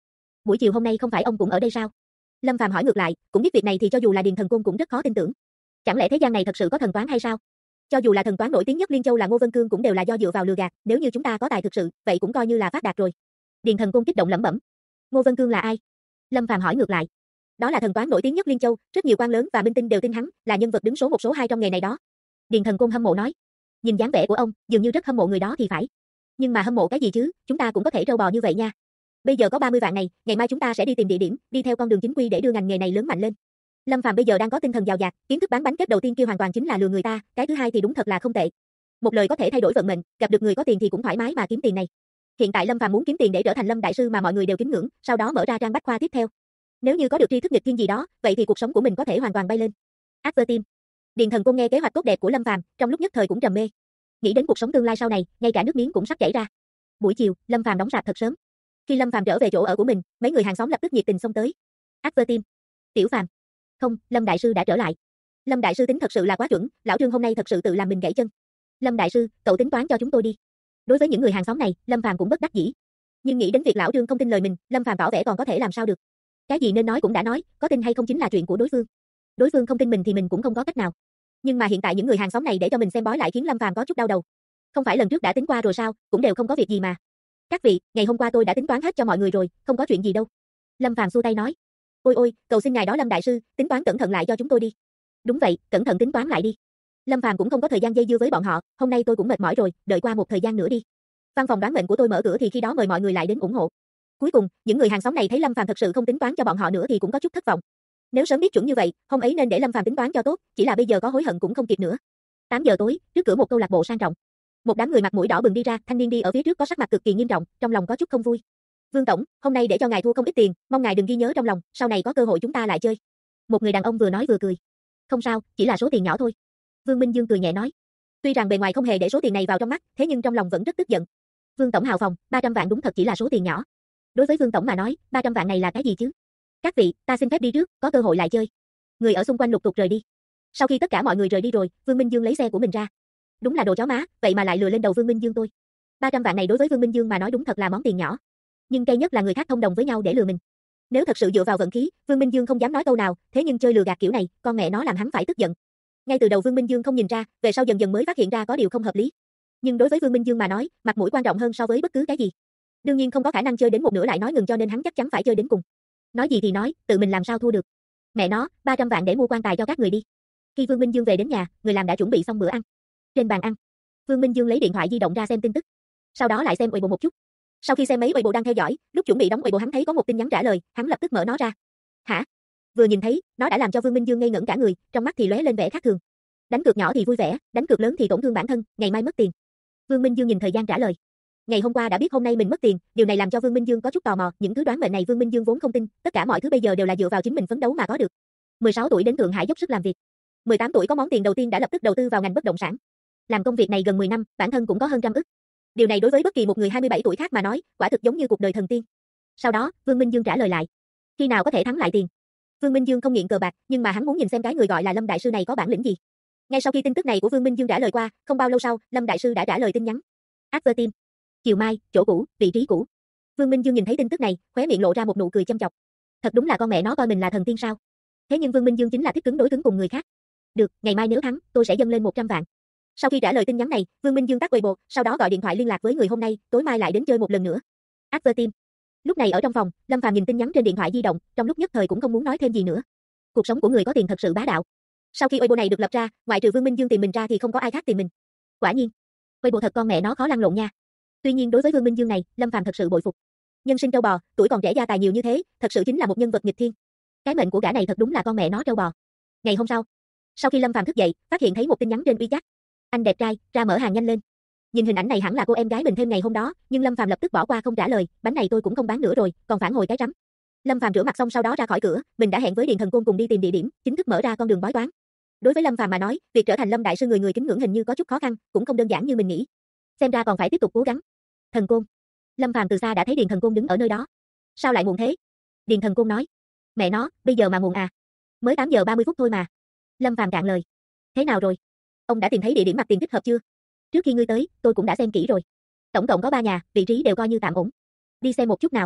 Buổi chiều hôm nay không phải ông cũng ở đây sao? Lâm Phàm hỏi ngược lại, cũng biết việc này thì cho dù là Điền Thần Côn cũng rất khó tin tưởng. Chẳng lẽ thế gian này thật sự có thần toán hay sao? Cho dù là thần toán nổi tiếng nhất Liên Châu là Ngô Vân Cương cũng đều là do dựa vào lừa gạt, nếu như chúng ta có tài thực sự, vậy cũng coi như là phát đạt rồi. Điền Thần Côn kích động lẩm bẩm. Ngô Vân Cương là ai? Lâm Phàm hỏi ngược lại. Đó là thần toán nổi tiếng nhất Liên Châu, rất nhiều quan lớn và minh tinh đều tin hắn, là nhân vật đứng số 1 số 2 trong nghề này đó. Điền Thần Côn hâm mộ nói. Nhìn dáng vẻ của ông, dường như rất hâm mộ người đó thì phải. Nhưng mà hâm mộ cái gì chứ, chúng ta cũng có thể trâu bò như vậy nha. Bây giờ có 30 vạn này, ngày mai chúng ta sẽ đi tìm địa điểm, đi theo con đường chính quy để đưa ngành nghề này lớn mạnh lên. Lâm Phàm bây giờ đang có tinh thần dào dạt, kiến thức bán bánh kết đầu tiên kia hoàn toàn chính là lừa người ta, cái thứ hai thì đúng thật là không tệ. Một lời có thể thay đổi vận mệnh, gặp được người có tiền thì cũng thoải mái mà kiếm tiền này. Hiện tại Lâm Phàm muốn kiếm tiền để trở thành Lâm đại sư mà mọi người đều kính ngưỡng, sau đó mở ra trang bách khoa tiếp theo. Nếu như có được tri thức nghịch thiên gì đó, vậy thì cuộc sống của mình có thể hoàn toàn bay lên. After Điền Thần Côn nghe kế hoạch tốt đẹp của Lâm Phàm, trong lúc nhất thời cũng trầm mê. Nghĩ đến cuộc sống tương lai sau này, ngay cả nước miếng cũng sắp chảy ra. Buổi chiều, Lâm Phàm đóng rạp thật sớm. Khi Lâm Phàm trở về chỗ ở của mình, mấy người hàng xóm lập tức nhiệt tình xông tới. After Tiểu Phàm. Không, Lâm đại sư đã trở lại. Lâm đại sư tính thật sự là quá chuẩn, lão Trương hôm nay thật sự tự làm mình gãy chân. Lâm đại sư, cậu tính toán cho chúng tôi đi. Đối với những người hàng xóm này, Lâm Phàm cũng bất đắc dĩ. Nhưng nghĩ đến việc lão Trương không tin lời mình, Lâm Phàm tỏ vẻ còn có thể làm sao được. Cái gì nên nói cũng đã nói, có tin hay không chính là chuyện của đối phương. Đối phương không tin mình thì mình cũng không có cách nào. Nhưng mà hiện tại những người hàng xóm này để cho mình xem bói lại khiến Lâm Phàm có chút đau đầu. Không phải lần trước đã tính qua rồi sao, cũng đều không có việc gì mà. Các vị, ngày hôm qua tôi đã tính toán hết cho mọi người rồi, không có chuyện gì đâu. Lâm Phàm xua tay nói. Ôi ôi, cầu xin ngài đó Lâm đại sư, tính toán cẩn thận lại cho chúng tôi đi. Đúng vậy, cẩn thận tính toán lại đi. Lâm Phàm cũng không có thời gian dây dưa với bọn họ, hôm nay tôi cũng mệt mỏi rồi, đợi qua một thời gian nữa đi. Văn phòng đoán mệnh của tôi mở cửa thì khi đó mời mọi người lại đến ủng hộ. Cuối cùng, những người hàng xóm này thấy Lâm Phàm thật sự không tính toán cho bọn họ nữa thì cũng có chút thất vọng. Nếu sớm biết chuẩn như vậy, hôm ấy nên để Lâm Phàm tính toán cho tốt, chỉ là bây giờ có hối hận cũng không kịp nữa. 8 giờ tối, trước cửa một câu lạc bộ sang trọng. Một đám người mặt mũi đỏ bừng đi ra, thanh niên đi ở phía trước có sắc mặt cực kỳ nghiêm trọng, trong lòng có chút không vui. Vương tổng, hôm nay để cho ngài thua không ít tiền, mong ngài đừng ghi nhớ trong lòng, sau này có cơ hội chúng ta lại chơi. Một người đàn ông vừa nói vừa cười. Không sao, chỉ là số tiền nhỏ thôi. Vương Minh Dương cười nhẹ nói. Tuy rằng bề ngoài không hề để số tiền này vào trong mắt, thế nhưng trong lòng vẫn rất tức giận. Vương tổng hào phóng, 300 vạn đúng thật chỉ là số tiền nhỏ. Đối với Vương tổng mà nói, 300 vạn này là cái gì chứ? Các vị, ta xin phép đi trước, có cơ hội lại chơi. Người ở xung quanh lục tục rời đi. Sau khi tất cả mọi người rời đi rồi, Vương Minh Dương lấy xe của mình ra. Đúng là đồ chó má, vậy mà lại lừa lên đầu Vương Minh Dương tôi. 300 vạn này đối với Vương Minh Dương mà nói đúng thật là món tiền nhỏ. Nhưng cay nhất là người khác thông đồng với nhau để lừa mình. Nếu thật sự dựa vào vận khí, Vương Minh Dương không dám nói câu nào, thế nhưng chơi lừa gạt kiểu này, con mẹ nó làm hắn phải tức giận. Ngay từ đầu Vương Minh Dương không nhìn ra, về sau dần dần mới phát hiện ra có điều không hợp lý. Nhưng đối với Vương Minh Dương mà nói, mặt mũi quan trọng hơn so với bất cứ cái gì. Đương nhiên không có khả năng chơi đến một nửa lại nói ngừng cho nên hắn chắc chắn phải chơi đến cùng. Nói gì thì nói, tự mình làm sao thua được. Mẹ nó, 300 vạn để mua quan tài cho các người đi. Khi Vương Minh Dương về đến nhà, người làm đã chuẩn bị xong bữa ăn. Trên bàn ăn, Vương Minh Dương lấy điện thoại di động ra xem tin tức. Sau đó lại xem Weibo một chút. Sau khi xem mấy Weibo đang theo dõi, lúc chuẩn bị đóng Weibo hắn thấy có một tin nhắn trả lời, hắn lập tức mở nó ra. Hả? Vừa nhìn thấy, nó đã làm cho Vương Minh Dương ngây ngẩn cả người, trong mắt thì lóe lên vẻ khác thường. Đánh cược nhỏ thì vui vẻ, đánh cược lớn thì tổn thương bản thân, ngày mai mất tiền. Vương Minh Dương nhìn thời gian trả lời. Ngày hôm qua đã biết hôm nay mình mất tiền, điều này làm cho Vương Minh Dương có chút tò mò, những thứ đoán mệnh này Vương Minh Dương vốn không tin, tất cả mọi thứ bây giờ đều là dựa vào chính mình phấn đấu mà có được. 16 tuổi đến Thượng Hải dốc sức làm việc. 18 tuổi có món tiền đầu tiên đã lập tức đầu tư vào ngành bất động sản. Làm công việc này gần 10 năm, bản thân cũng có hơn trăm ức. Điều này đối với bất kỳ một người 27 tuổi khác mà nói, quả thực giống như cuộc đời thần tiên. Sau đó, Vương Minh Dương trả lời lại. Khi nào có thể thắng lại tiền? Vương Minh Dương không nghiện cờ bạc, nhưng mà hắn muốn nhìn xem cái người gọi là Lâm đại sư này có bản lĩnh gì. Ngay sau khi tin tức này của Vương Minh Dương trả lời qua, không bao lâu sau, Lâm đại sư đã trả lời tin nhắn. After chiều mai, chỗ cũ, vị trí cũ. Vương Minh Dương nhìn thấy tin tức này, khóe miệng lộ ra một nụ cười châm chọc. Thật đúng là con mẹ nó coi mình là thần tiên sao? Thế nhưng Vương Minh Dương chính là thích cứng đối cứng cùng người khác. Được, ngày mai nếu thắng, tôi sẽ dâng lên 100 vạn. Sau khi trả lời tin nhắn này, Vương Minh Dương tắt Weibo, sau đó gọi điện thoại liên lạc với người hôm nay, tối mai lại đến chơi một lần nữa. After lúc này ở trong phòng, Lâm Phàm nhìn tin nhắn trên điện thoại di động, trong lúc nhất thời cũng không muốn nói thêm gì nữa. Cuộc sống của người có tiền thật sự bá đạo. Sau khi Weibo này được lập ra, ngoại trừ Vương Minh Dương tìm mình ra thì không có ai khác tìm mình. Quả nhiên, Weibo thật con mẹ nó khó lăn lộn nha. Tuy nhiên đối với Vương Minh Dương này, Lâm Phàm thật sự bội phục. Nhân sinh trâu bò, tuổi còn trẻ gia tài nhiều như thế, thật sự chính là một nhân vật nghịch thiên. Cái mệnh của gã này thật đúng là con mẹ nó trâu bò. Ngày hôm sau khi Lâm Phàm thức dậy, phát hiện thấy một tin nhắn trên WeChat. Anh đẹp trai, ra mở hàng nhanh lên. Nhìn hình ảnh này hẳn là cô em gái mình thêm ngày hôm đó, nhưng Lâm Phàm lập tức bỏ qua không trả lời, bánh này tôi cũng không bán nữa rồi, còn phản hồi cái rắm. Lâm Phàm rửa mặt xong sau đó ra khỏi cửa, mình đã hẹn với Điền Thần Côn cùng đi tìm địa điểm, chính thức mở ra con đường bói toán. Đối với Lâm Phàm mà nói, việc trở thành Lâm đại sư người kính ngưỡng hình như có chút khó khăn, cũng không đơn giản như mình nghĩ. Xem ra còn phải tiếp tục cố gắng. Thần Côn. Lâm Phàm từ xa đã thấy Điền Thần Côn đứng ở nơi đó. Sao lại muộn thế? Điền Thần Côn nói. Mẹ nó, bây giờ mà muộn à? Mới 8 giờ 30 phút thôi mà. Lâm Phàm cạn lời. Thế nào rồi? Ông đã tìm thấy địa điểm mặt tiền thích hợp chưa? Trước khi ngươi tới, tôi cũng đã xem kỹ rồi. Tổng cộng có 3 nhà, vị trí đều coi như tạm ổn. Đi xem một chút nào.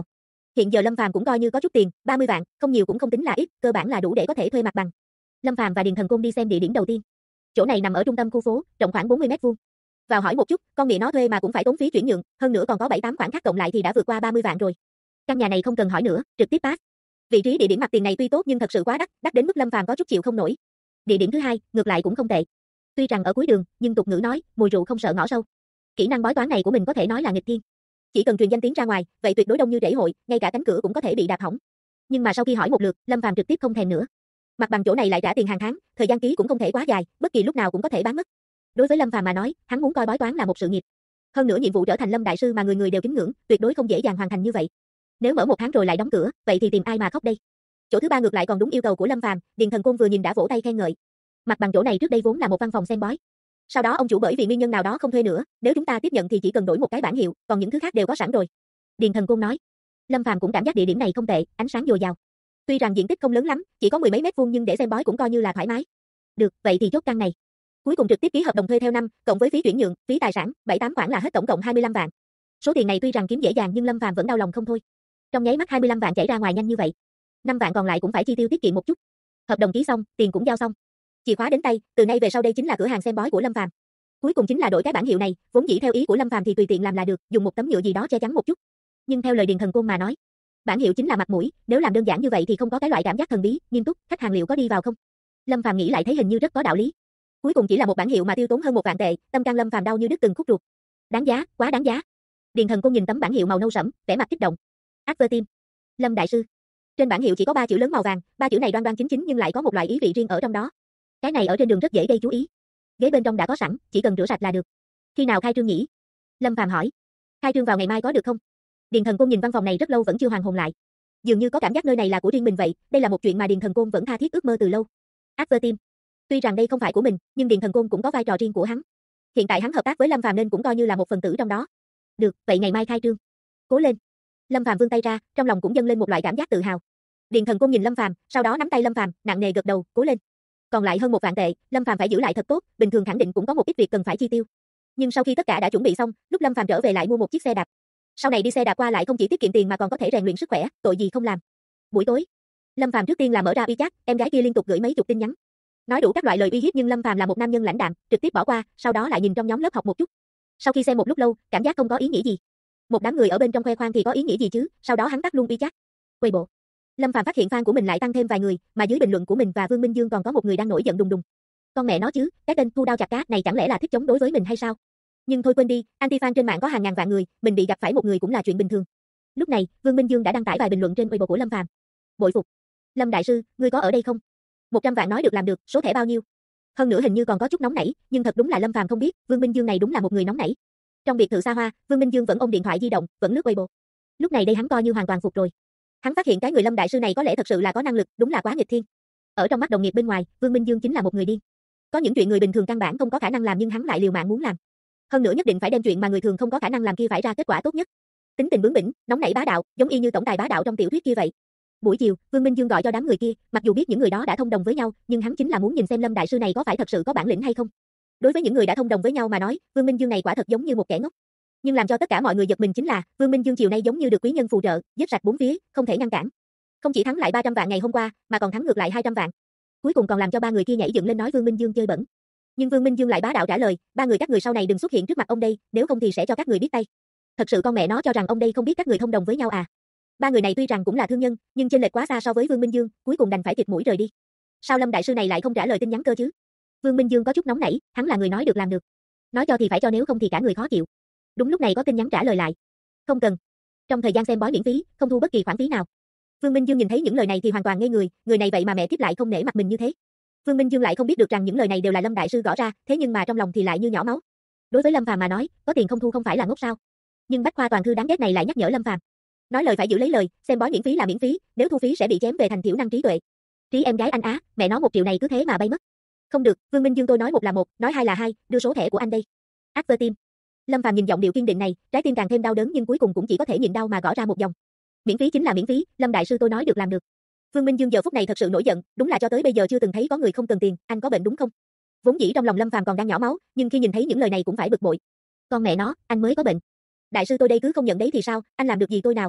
Hiện giờ Lâm Phàm cũng coi như có chút tiền, 30 vạn, không nhiều cũng không tính là ít, cơ bản là đủ để có thể thuê mặt bằng. Lâm Phàm và Điền Thần Côn đi xem địa điểm đầu tiên. Chỗ này nằm ở trung tâm khu phố, rộng khoảng 40 mét vuông. Vào hỏi một chút, con mẹ nó thuê mà cũng phải tốn phí chuyển nhượng, hơn nữa còn có 7-8 khoản khác cộng lại thì đã vượt qua 30 vạn rồi. Căn nhà này không cần hỏi nữa, trực tiếp pass. Vị trí địa điểm mặt tiền này tuy tốt nhưng thật sự quá đắt, đắt đến mức Lâm Phàm có chút chịu không nổi. Địa điểm thứ hai, ngược lại cũng không tệ. Tuy rằng ở cuối đường, nhưng tục ngữ nói, mùi rượu không sợ ngõ sâu. Kỹ năng bói toán này của mình có thể nói là nghịch thiên. Chỉ cần truyền danh tiếng ra ngoài, vậy tuyệt đối đông như rễ hội, ngay cả cánh cửa cũng có thể bị đạp hỏng. Nhưng mà sau khi hỏi một lượt, Lâm Phàm trực tiếp không thèm nữa. Mặt bằng chỗ này lại trả tiền hàng tháng, thời gian ký cũng không thể quá dài, bất kỳ lúc nào cũng có thể bán mất. Đối với Lâm Phàm mà nói, hắn muốn coi bói toán là một sự nghiệp. Hơn nữa nhiệm vụ trở thành Lâm đại sư mà người người đều kính ngưỡng, tuyệt đối không dễ dàng hoàn thành như vậy. Nếu mở 1 tháng rồi lại đóng cửa, vậy thì tìm ai mà khóc đây? Chỗ thứ ba ngược lại còn đúng yêu cầu của Lâm Phàm, Điền Thần Côn vừa nhìn đã vỗ tay khen ngợi. Mặt bằng chỗ này trước đây vốn là một văn phòng xem bói. Sau đó ông chủ bởi vì nguyên nhân nào đó không thuê nữa, nếu chúng ta tiếp nhận thì chỉ cần đổi một cái bảng hiệu, còn những thứ khác đều có sẵn rồi. Điền Thần Côn nói. Lâm Phàm cũng cảm giác địa điểm này không tệ, ánh sáng dồi dào. Tuy rằng diện tích không lớn lắm, chỉ có 10 mấy mét vuông nhưng để xem bói cũng coi như là thoải mái. Được, vậy thì chốt căn này. Cuối cùng trực tiếp ký hợp đồng thuê theo năm, cộng với phí chuyển nhượng, phí tài sản, 7-8 khoản là hết tổng cộng 25 vạn. Số tiền này tuy rằng kiếm dễ dàng nhưng Lâm Phàm vẫn đau lòng không thôi. Trong nháy mắt 25 vạn chảy ra ngoài nhanh như vậy. 5 vạn còn lại cũng phải chi tiêu tiết kiệm một chút. Hợp đồng ký xong, tiền cũng giao xong. Chìa khóa đến tay, từ nay về sau đây chính là cửa hàng xem bói của Lâm Phàm. Cuối cùng chính là đổi cái bảng hiệu này, vốn dĩ theo ý của Lâm Phàm thì tùy tiện làm là được, dùng một tấm nhựa gì đó che chắn một chút. Nhưng theo lời Điền Thần Côn mà nói, bảng hiệu chính là mặt mũi, nếu làm đơn giản như vậy thì không có cái loại cảm giác thần bí, nghiêm túc, khách hàng liệu có đi vào không? Lâm Phàm nghĩ lại thấy hình như rất có đạo lý. Cuối cùng chỉ là một bảng hiệu mà tiêu tốn hơn 1 vạn tệ, tâm can Lâm Phàm đau như đứt từng khúc ruột. Đáng giá, quá đáng giá. Điền Thần Côn nhìn tấm bảng hiệu màu nâu sẫm, vẻ mặt kích động. Advertim. Lâm đại sư. Trên bảng hiệu chỉ có 3 chữ lớn màu vàng, 3 chữ này đoan đoan chính chính nhưng lại có một loại ý vị riêng ở trong đó. Cái này ở trên đường rất dễ gây chú ý. Ghế bên trong đã có sẵn, chỉ cần rửa sạch là được. Khi nào khai trương nhỉ? Lâm Phàm hỏi. Khai trương vào ngày mai có được không? Điền Thần Côn nhìn văn phòng này rất lâu vẫn chưa hoàn hồn lại. Dường như có cảm giác nơi này là của riêng mình vậy, đây là một chuyện mà Điền Thần Côn vẫn tha thiết ước mơ từ lâu. Advertim. Tuy rằng đây không phải của mình, nhưng Điền Thần Côn cũng có vai trò riêng của hắn. Hiện tại hắn hợp tác với Lâm Phàm nên cũng coi như là một phần tử trong đó. Được, vậy ngày mai khai trương. Cố lên. Lâm Phàm vươn tay ra, trong lòng cũng dâng lên một loại cảm giác tự hào. Điền Thần Côn nhìn Lâm Phàm, sau đó nắm tay Lâm Phàm, nặng nề gật đầu, cố lên. Còn lại hơn 1 vạn tệ, Lâm Phàm phải giữ lại thật tốt, bình thường khẳng định cũng có một ít việc cần phải chi tiêu. Nhưng sau khi tất cả đã chuẩn bị xong, lúc Lâm Phàm trở về lại mua một chiếc xe đạp. Sau này đi xe đạp qua lại không chỉ tiết kiệm tiền mà còn có thể rèn luyện sức khỏe, tội gì không làm. Buổi tối, Lâm Phàm trước tiên là mở ra WeChat, em gái kia liên tục gửi mấy chục tin nhắn. Nói đủ các loại lời uy hiếp nhưng Lâm Phàm là một nam nhân lãnh đạm, trực tiếp bỏ qua, sau đó lại nhìn trong nhóm lớp học một chút. Sau khi xem một lúc lâu, cảm giác không có ý nghĩa gì. Một đám người ở bên trong khoe khoang thì có ý nghĩa gì chứ, sau đó hắn tắt luôn WeChat. Weibo. Lâm Phàm phát hiện fan của mình lại tăng thêm vài người, mà dưới bình luận của mình và Vương Minh Dương còn có một người đang nổi giận đùng đùng. Con mẹ nó chứ, cái tên thu đao chặt cá này chẳng lẽ là thích chống đối với mình hay sao? Nhưng thôi quên đi, anti-fan trên mạng có hàng ngàn vạn người, mình bị gặp phải một người cũng là chuyện bình thường. Lúc này, Vương Minh Dương đã đăng tải vài bình luận trên Weibo của Lâm Phàm. Bội phục. Lâm đại sư, ngươi có ở đây không? 100 vạn nói được làm được, số thẻ bao nhiêu? Hơn nữa hình như còn có chút nóng nảy, nhưng thật đúng là Lâm Phàm không biết, Vương Minh Dương này đúng là một người nóng nảy. Trong biệt thự xa hoa, Vương Minh Dương vẫn ôm điện thoại di động, vẫn lướt Weibo. Lúc này đây hắn coi như hoàn toàn phục rồi. Hắn phát hiện cái người Lâm đại sư này có lẽ thật sự là có năng lực, đúng là quá nghịch thiên. Ở trong mắt đồng nghiệp bên ngoài, Vương Minh Dương chính là một người điên. Có những chuyện người bình thường căn bản không có khả năng làm nhưng hắn lại liều mạng muốn làm. Hơn nữa nhất định phải đem chuyện mà người thường không có khả năng làm kia phải ra kết quả tốt nhất. Tính tình bướng bỉnh, nóng nảy bá đạo, giống y như tổng tài bá đạo trong tiểu thuyết kia vậy. Buổi chiều, Vương Minh Dương gọi cho đám người kia, mặc dù biết những người đó đã thông đồng với nhau, nhưng hắn chính là muốn nhìn xem Lâm đại sư này có phải thật sự có bản lĩnh hay không. Đối với những người đã thông đồng với nhau mà nói, Vương Minh Dương này quả thật giống như một kẻ ngốc. Nhưng làm cho tất cả mọi người giật mình chính là, Vương Minh Dương chiều nay giống như được quý nhân phù trợ, giết sạch bốn phía, không thể ngăn cản. Không chỉ thắng lại 300 vạn ngày hôm qua, mà còn thắng ngược lại 200 vạn. Cuối cùng còn làm cho ba người kia nhảy dựng lên nói Vương Minh Dương chơi bẩn. Nhưng Vương Minh Dương lại bá đạo trả lời, ba người các người sau này đừng xuất hiện trước mặt ông đây, nếu không thì sẽ cho các người biết tay. Thật sự con mẹ nó cho rằng ông đây không biết các người thông đồng với nhau à? Ba người này tuy rằng cũng là thương nhân, nhưng chênh lệch quá xa so với Vương Minh Dương, cuối cùng đành phải tịt mũi rời đi. Sao Lâm đại sư này lại không trả lời tin nhắn cơ chứ? Vương Minh Dương có chút nóng nảy, hắn là người nói được làm được. Nói cho thì phải cho nếu không thì cả người khó chịu. Đúng lúc này có tin nhắn trả lời lại. Không cần. Trong thời gian xem bói miễn phí, không thu bất kỳ khoản phí nào. Vương Minh Dương nhìn thấy những lời này thì hoàn toàn ngây người này vậy mà mẹ tiếp lại không nể mặt mình như thế. Vương Minh Dương lại không biết được rằng những lời này đều là Lâm đại sư gõ ra, thế nhưng mà trong lòng thì lại như nhỏ máu. Đối với Lâm Phàm mà nói, có tiền không thu không phải là ngốc sao? Nhưng Bách Khoa toàn thư đáng ghét này lại nhắc nhở Lâm Phàm. Nói lời phải giữ lấy lời, xem bói miễn phí là miễn phí, nếu thu phí sẽ bị chém về thành thiểu năng trí tuệ. Trí em gái anh á, mẹ nó 1 triệu này cứ thế mà bay mất. Không được, Vương Minh Dương tôi nói một là một, nói hai là hai, đưa số thẻ của anh đây. Advertim. Lâm Phàm nhìn giọng điệu kiên định này, trái tim càng thêm đau đớn nhưng cuối cùng cũng chỉ có thể nhịn đau mà gõ ra một dòng. Miễn phí chính là miễn phí, Lâm đại sư tôi nói được làm được. Vương Minh Dương giờ phút này thật sự nổi giận, đúng là cho tới bây giờ chưa từng thấy có người không cần tiền, anh có bệnh đúng không? Vốn dĩ trong lòng Lâm Phàm còn đang nhỏ máu, nhưng khi nhìn thấy những lời này cũng phải bực bội. Con mẹ nó, anh mới có bệnh. Đại sư tôi đây cứ không nhận đấy thì sao, anh làm được gì tôi nào?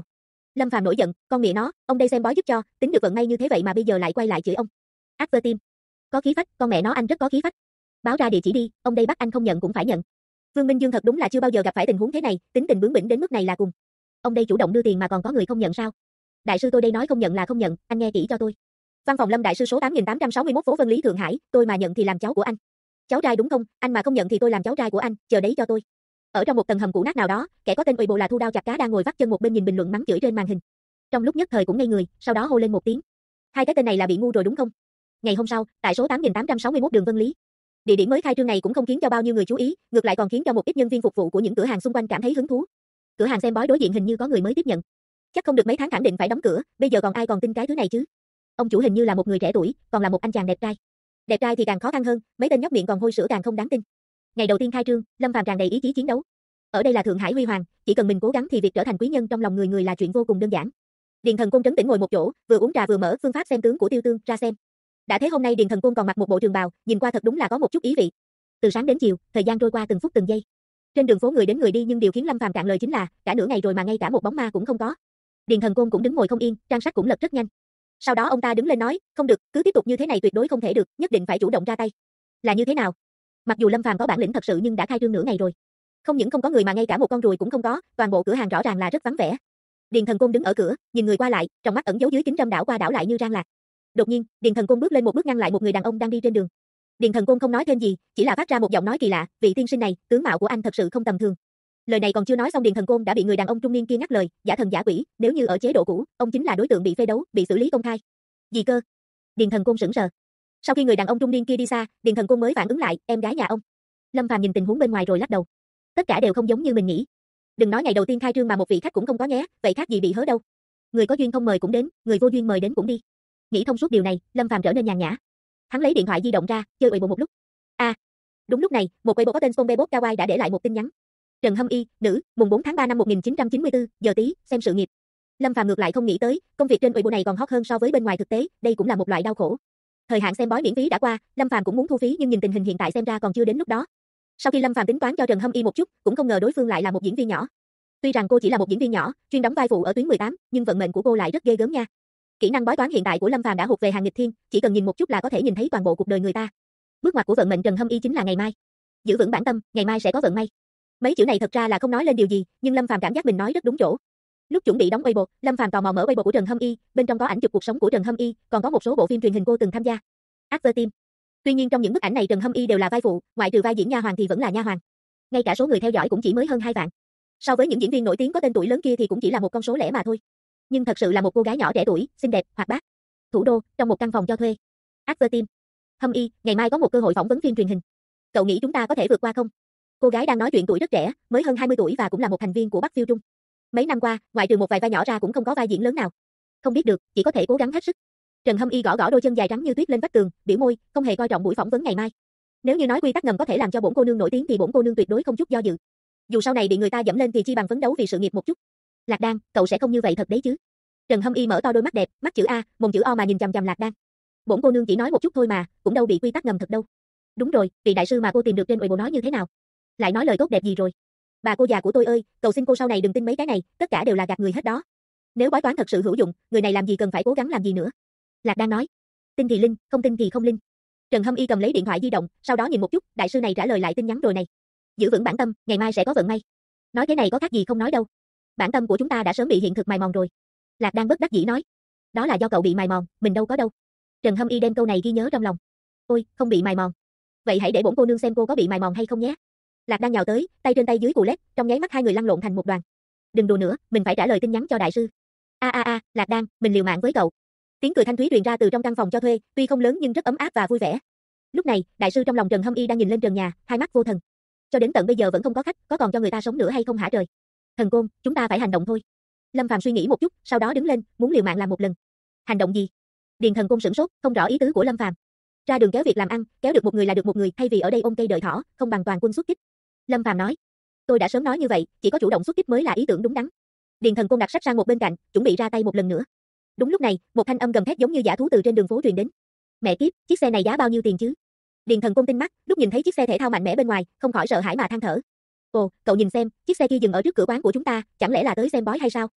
Lâm Phàm nổi giận, con mẹ nó, ông đây xem bói giúp cho, tính được vận may như thế vậy mà bây giờ lại quay lại chửi ông. Advertim. Có khí phách, con mẹ nó anh rất có khí phách. Báo ra địa chỉ đi, ông đây bắt anh không nhận cũng phải nhận. Vương Minh Dương thật đúng là chưa bao giờ gặp phải tình huống thế này, tính tình bướng bỉnh đến mức này là cùng. Ông đây chủ động đưa tiền mà còn có người không nhận sao? Đại sư tôi đây nói không nhận là không nhận, anh nghe kỹ cho tôi. Văn phòng Lâm đại sư số 8861 phố Vân Lý Thượng Hải, tôi mà nhận thì làm cháu của anh. Cháu trai đúng không? Anh mà không nhận thì tôi làm cháu trai của anh, chờ đấy cho tôi. Ở trong một tầng hầm cũ nát nào đó, kẻ có tên Uy Bộ là Thu Đao Chặt Cá đang ngồi vắt chân một bên nhìn bình luận mắng chửi trên màn hình. Trong lúc nhất thời cũng ngây người, sau đó hô lên một tiếng. Hai cái tên này là bị ngu rồi đúng không? Ngày hôm sau, tại số 8861 đường Vân Lý. Địa điểm mới khai trương này cũng không khiến cho bao nhiêu người chú ý, ngược lại còn khiến cho một ít nhân viên phục vụ của những cửa hàng xung quanh cảm thấy hứng thú. Cửa hàng xem bói đối diện hình như có người mới tiếp nhận. Chắc không được mấy tháng khẳng định phải đóng cửa, bây giờ còn ai còn tin cái thứ này chứ? Ông chủ hình như là một người trẻ tuổi, còn là một anh chàng đẹp trai. Đẹp trai thì càng khó khăn hơn, mấy tên nhóc miệng còn hôi sữa càng không đáng tin. Ngày đầu tiên khai trương, Lâm Phàm tràn đầy ý chí chiến đấu. Ở đây là Thượng Hải huy hoàng, chỉ cần mình cố gắng thì việc trở thành quý nhân trong lòng người người là chuyện vô cùng đơn giản. Điền Thần Côn trấn tĩnh ngồi một chỗ, vừa uống trà vừa mở phương pháp xem tướng của Tiêu Tương ra xem. Đã thế hôm nay Điền Thần Côn còn mặc một bộ trường bào, nhìn qua thật đúng là có một chút ý vị. Từ sáng đến chiều, thời gian trôi qua từng phút từng giây. Trên đường phố người đến người đi nhưng điều khiến Lâm Phàm cạn lời chính là, cả nửa ngày rồi mà ngay cả một bóng ma cũng không có. Điền Thần Côn cũng đứng ngồi không yên, trang sách cũng lật rất nhanh. Sau đó ông ta đứng lên nói, không được, cứ tiếp tục như thế này tuyệt đối không thể được, nhất định phải chủ động ra tay. Là như thế nào? Mặc dù Lâm Phàm có bản lĩnh thật sự nhưng đã khai trương nửa ngày rồi. Không những không có người mà ngay cả một con ruồi cũng không có, toàn bộ cửa hàng rõ ràng là rất vắng vẻ. Điền Thần Côn đứng ở cửa, nhìn người qua lại, trong mắt ẩn giấu dưới kính râm đảo qua đảo lại như rang lạc. Đột nhiên, Điền Thần Côn bước lên một bước ngăn lại một người đàn ông đang đi trên đường. Điền Thần Côn không nói thêm gì, chỉ là phát ra một giọng nói kỳ lạ, vị tiên sinh này, tướng mạo của anh thật sự không tầm thường. Lời này còn chưa nói xong Điền Thần Côn đã bị người đàn ông trung niên kia ngắt lời, giả thần giả quỷ, nếu như ở chế độ cũ, ông chính là đối tượng bị phê đấu, bị xử lý công khai. Gì cơ? Điền Thần Côn sững sờ. Sau khi người đàn ông trung niên kia đi xa, Điền Thần Côn mới phản ứng lại, em gái nhà ông. Lâm Phàm nhìn tình huống bên ngoài rồi lắc đầu. Tất cả đều không giống như mình nghĩ. Đừng nói ngày đầu tiên khai trương mà một vị khách cũng không có nhé, vậy khác gì bị hớ đâu. Người có duyên không mời cũng đến, người vô duyên mời đến cũng đi. Nghĩ thông suốt điều này, Lâm Phàm trở nên nhàn nhã. Hắn lấy điện thoại di động ra, chơi Weibo một lúc. Đúng lúc này, một Weibo có tên Songbebot Kawaii đã để lại một tin nhắn. Trần Hâm Y, nữ, mùng 4 tháng 3 năm 1994, giờ Tý, xem sự nghiệp. Lâm Phàm ngược lại không nghĩ tới, công việc trên Weibo này còn hot hơn so với bên ngoài thực tế, đây cũng là một loại đau khổ. Thời hạn xem bói miễn phí đã qua, Lâm Phàm cũng muốn thu phí nhưng nhìn tình hình hiện tại xem ra còn chưa đến lúc đó. Sau khi Lâm Phàm tính toán cho Trần Hâm Y một chút, cũng không ngờ đối phương lại là một diễn viên nhỏ. Tuy rằng cô chỉ là một diễn viên nhỏ, chuyên đóng vai phụ ở tuyến 18, nhưng vận mệnh của cô lại rất ghê gớm nha. Kỹ năng bói toán hiện tại của Lâm Phàm đã hụt về hàng nghịch thiên, chỉ cần nhìn một chút là có thể nhìn thấy toàn bộ cuộc đời người ta. Bước ngoặt của vận mệnh Trần Hâm Y chính là ngày mai. Giữ vững bản tâm, ngày mai sẽ có vận may. Mấy chữ này thật ra là không nói lên điều gì, nhưng Lâm Phàm cảm giác mình nói rất đúng chỗ. Lúc chuẩn bị đóng Weibo, Lâm Phàm tò mò mở Weibo của Trần Hâm Y, bên trong có ảnh chụp cuộc sống của Trần Hâm Y, còn có một số bộ phim truyền hình cô từng tham gia. Advertim. Tuy nhiên trong những bức ảnh này Trần Hâm Y đều là vai phụ, ngoại trừ vai diễn nha hoàn thì vẫn là nha hoàn. Ngay cả số người theo dõi cũng chỉ mới hơn 2 vạn. So với những diễn viên nổi tiếng có tên tuổi lớn kia thì cũng chỉ là một con số lẻ mà thôi. Nhưng thật sự là một cô gái nhỏ trẻ tuổi, xinh đẹp, hoạt bát. Thủ đô, trong một căn phòng cho thuê. Advertim. Hâm Y, ngày mai có một cơ hội phỏng vấn phim truyền hình. Cậu nghĩ chúng ta có thể vượt qua không? Cô gái đang nói chuyện tuổi rất trẻ, mới hơn 20 tuổi và cũng là một thành viên của Bắc Phiêu Trung. Mấy năm qua, ngoại trừ một vài vai nhỏ ra cũng không có vai diễn lớn nào. Không biết được, chỉ có thể cố gắng hết sức. Trần Hâm Y gõ gõ đôi chân dài trắng như tuyết lên vách tường, biểu môi, không hề coi trọng buổi phỏng vấn ngày mai. Nếu như nói quy tắc ngầm có thể làm cho bổn cô nương nổi tiếng thì bổn cô nương tuyệt đối không chút do dự. Dù sau này bị người ta dẫm lên thì chi bằng phấn đấu vì sự nghiệp một chút. Lạc Đan, cậu sẽ không như vậy thật đấy chứ? Trần Hâm Y mở to đôi mắt đẹp, mắt chữ A, mồm chữ O mà nhìn chằm chằm Lạc Đan. Bổn cô nương chỉ nói một chút thôi mà, cũng đâu bị quy tắc ngầm thật đâu. Đúng rồi, vị đại sư mà cô tìm được trên Weibo nói như thế nào? Lại nói lời tốt đẹp gì rồi? Bà cô già của tôi ơi, cầu xin cô sau này đừng tin mấy cái này, tất cả đều là gạt người hết đó. Nếu bói toán thật sự hữu dụng, người này làm gì cần phải cố gắng làm gì nữa? Lạc Đan nói. Tin thì linh, không tin thì không linh. Trần Hâm Y cầm lấy điện thoại di động, sau đó nhìn một chút, đại sư này trả lời lại tin nhắn rồi này. Giữ vững bản tâm, ngày mai sẽ có vận may. Nói thế này có khác gì không nói đâu. Bản tâm của chúng ta đã sớm bị hiện thực mài mòn rồi. Lạc Đan bất đắc dĩ nói. Đó là do cậu bị mài mòn, mình đâu có đâu. Trần Hâm Y đem câu này ghi nhớ trong lòng. Ôi, không bị mài mòn. Vậy hãy để bổn cô nương xem cô có bị mài mòn hay không nhé. Lạc Đan nhào tới, tay trên tay dưới cù lét, trong nháy mắt hai người lăn lộn thành một đoàn. Đừng đùa nữa, mình phải trả lời tin nhắn cho đại sư. Lạc Đan, mình liều mạng với cậu. Tiếng cười thanh thúy truyền ra từ trong căn phòng cho thuê, tuy không lớn nhưng rất ấm áp và vui vẻ. Lúc này, đại sư trong lòng Trần Hâm Y đang nhìn lên trần nhà, hai mắt vô thần. Cho đến tận bây giờ vẫn không có khách, có còn cho người ta sống nữa hay không hả trời? Thần Côn, chúng ta phải hành động thôi. Lâm Phàm suy nghĩ một chút, sau đó đứng lên, muốn liều mạng làm một lần. Hành động gì? Điền Thần Côn sửng sốt, không rõ ý tứ của Lâm Phàm. Ra đường kéo việc làm ăn, kéo được một người là được một người, thay vì ở đây ôm cây đợi thỏ, không bằng toàn quân xuất kích. Lâm Phàm nói, tôi đã sớm nói như vậy, chỉ có chủ động xuất kích mới là ý tưởng đúng đắn. Điền Thần Côn đặt sách sang một bên cạnh, chuẩn bị ra tay một lần nữa. Đúng lúc này, một thanh âm gầm thét giống như dã thú từ trên đường phố truyền đến. Mẹ kiếp, chiếc xe này giá bao nhiêu tiền chứ? Điền Thần Côn tinh mắt, lúc nhìn thấy chiếc xe thể thao mạnh mẽ bên ngoài, không khỏi sợ hãi mà than thở. Ồ, cậu nhìn xem, chiếc xe kia dừng ở trước cửa quán của chúng ta, chẳng lẽ là tới xem bói hay sao?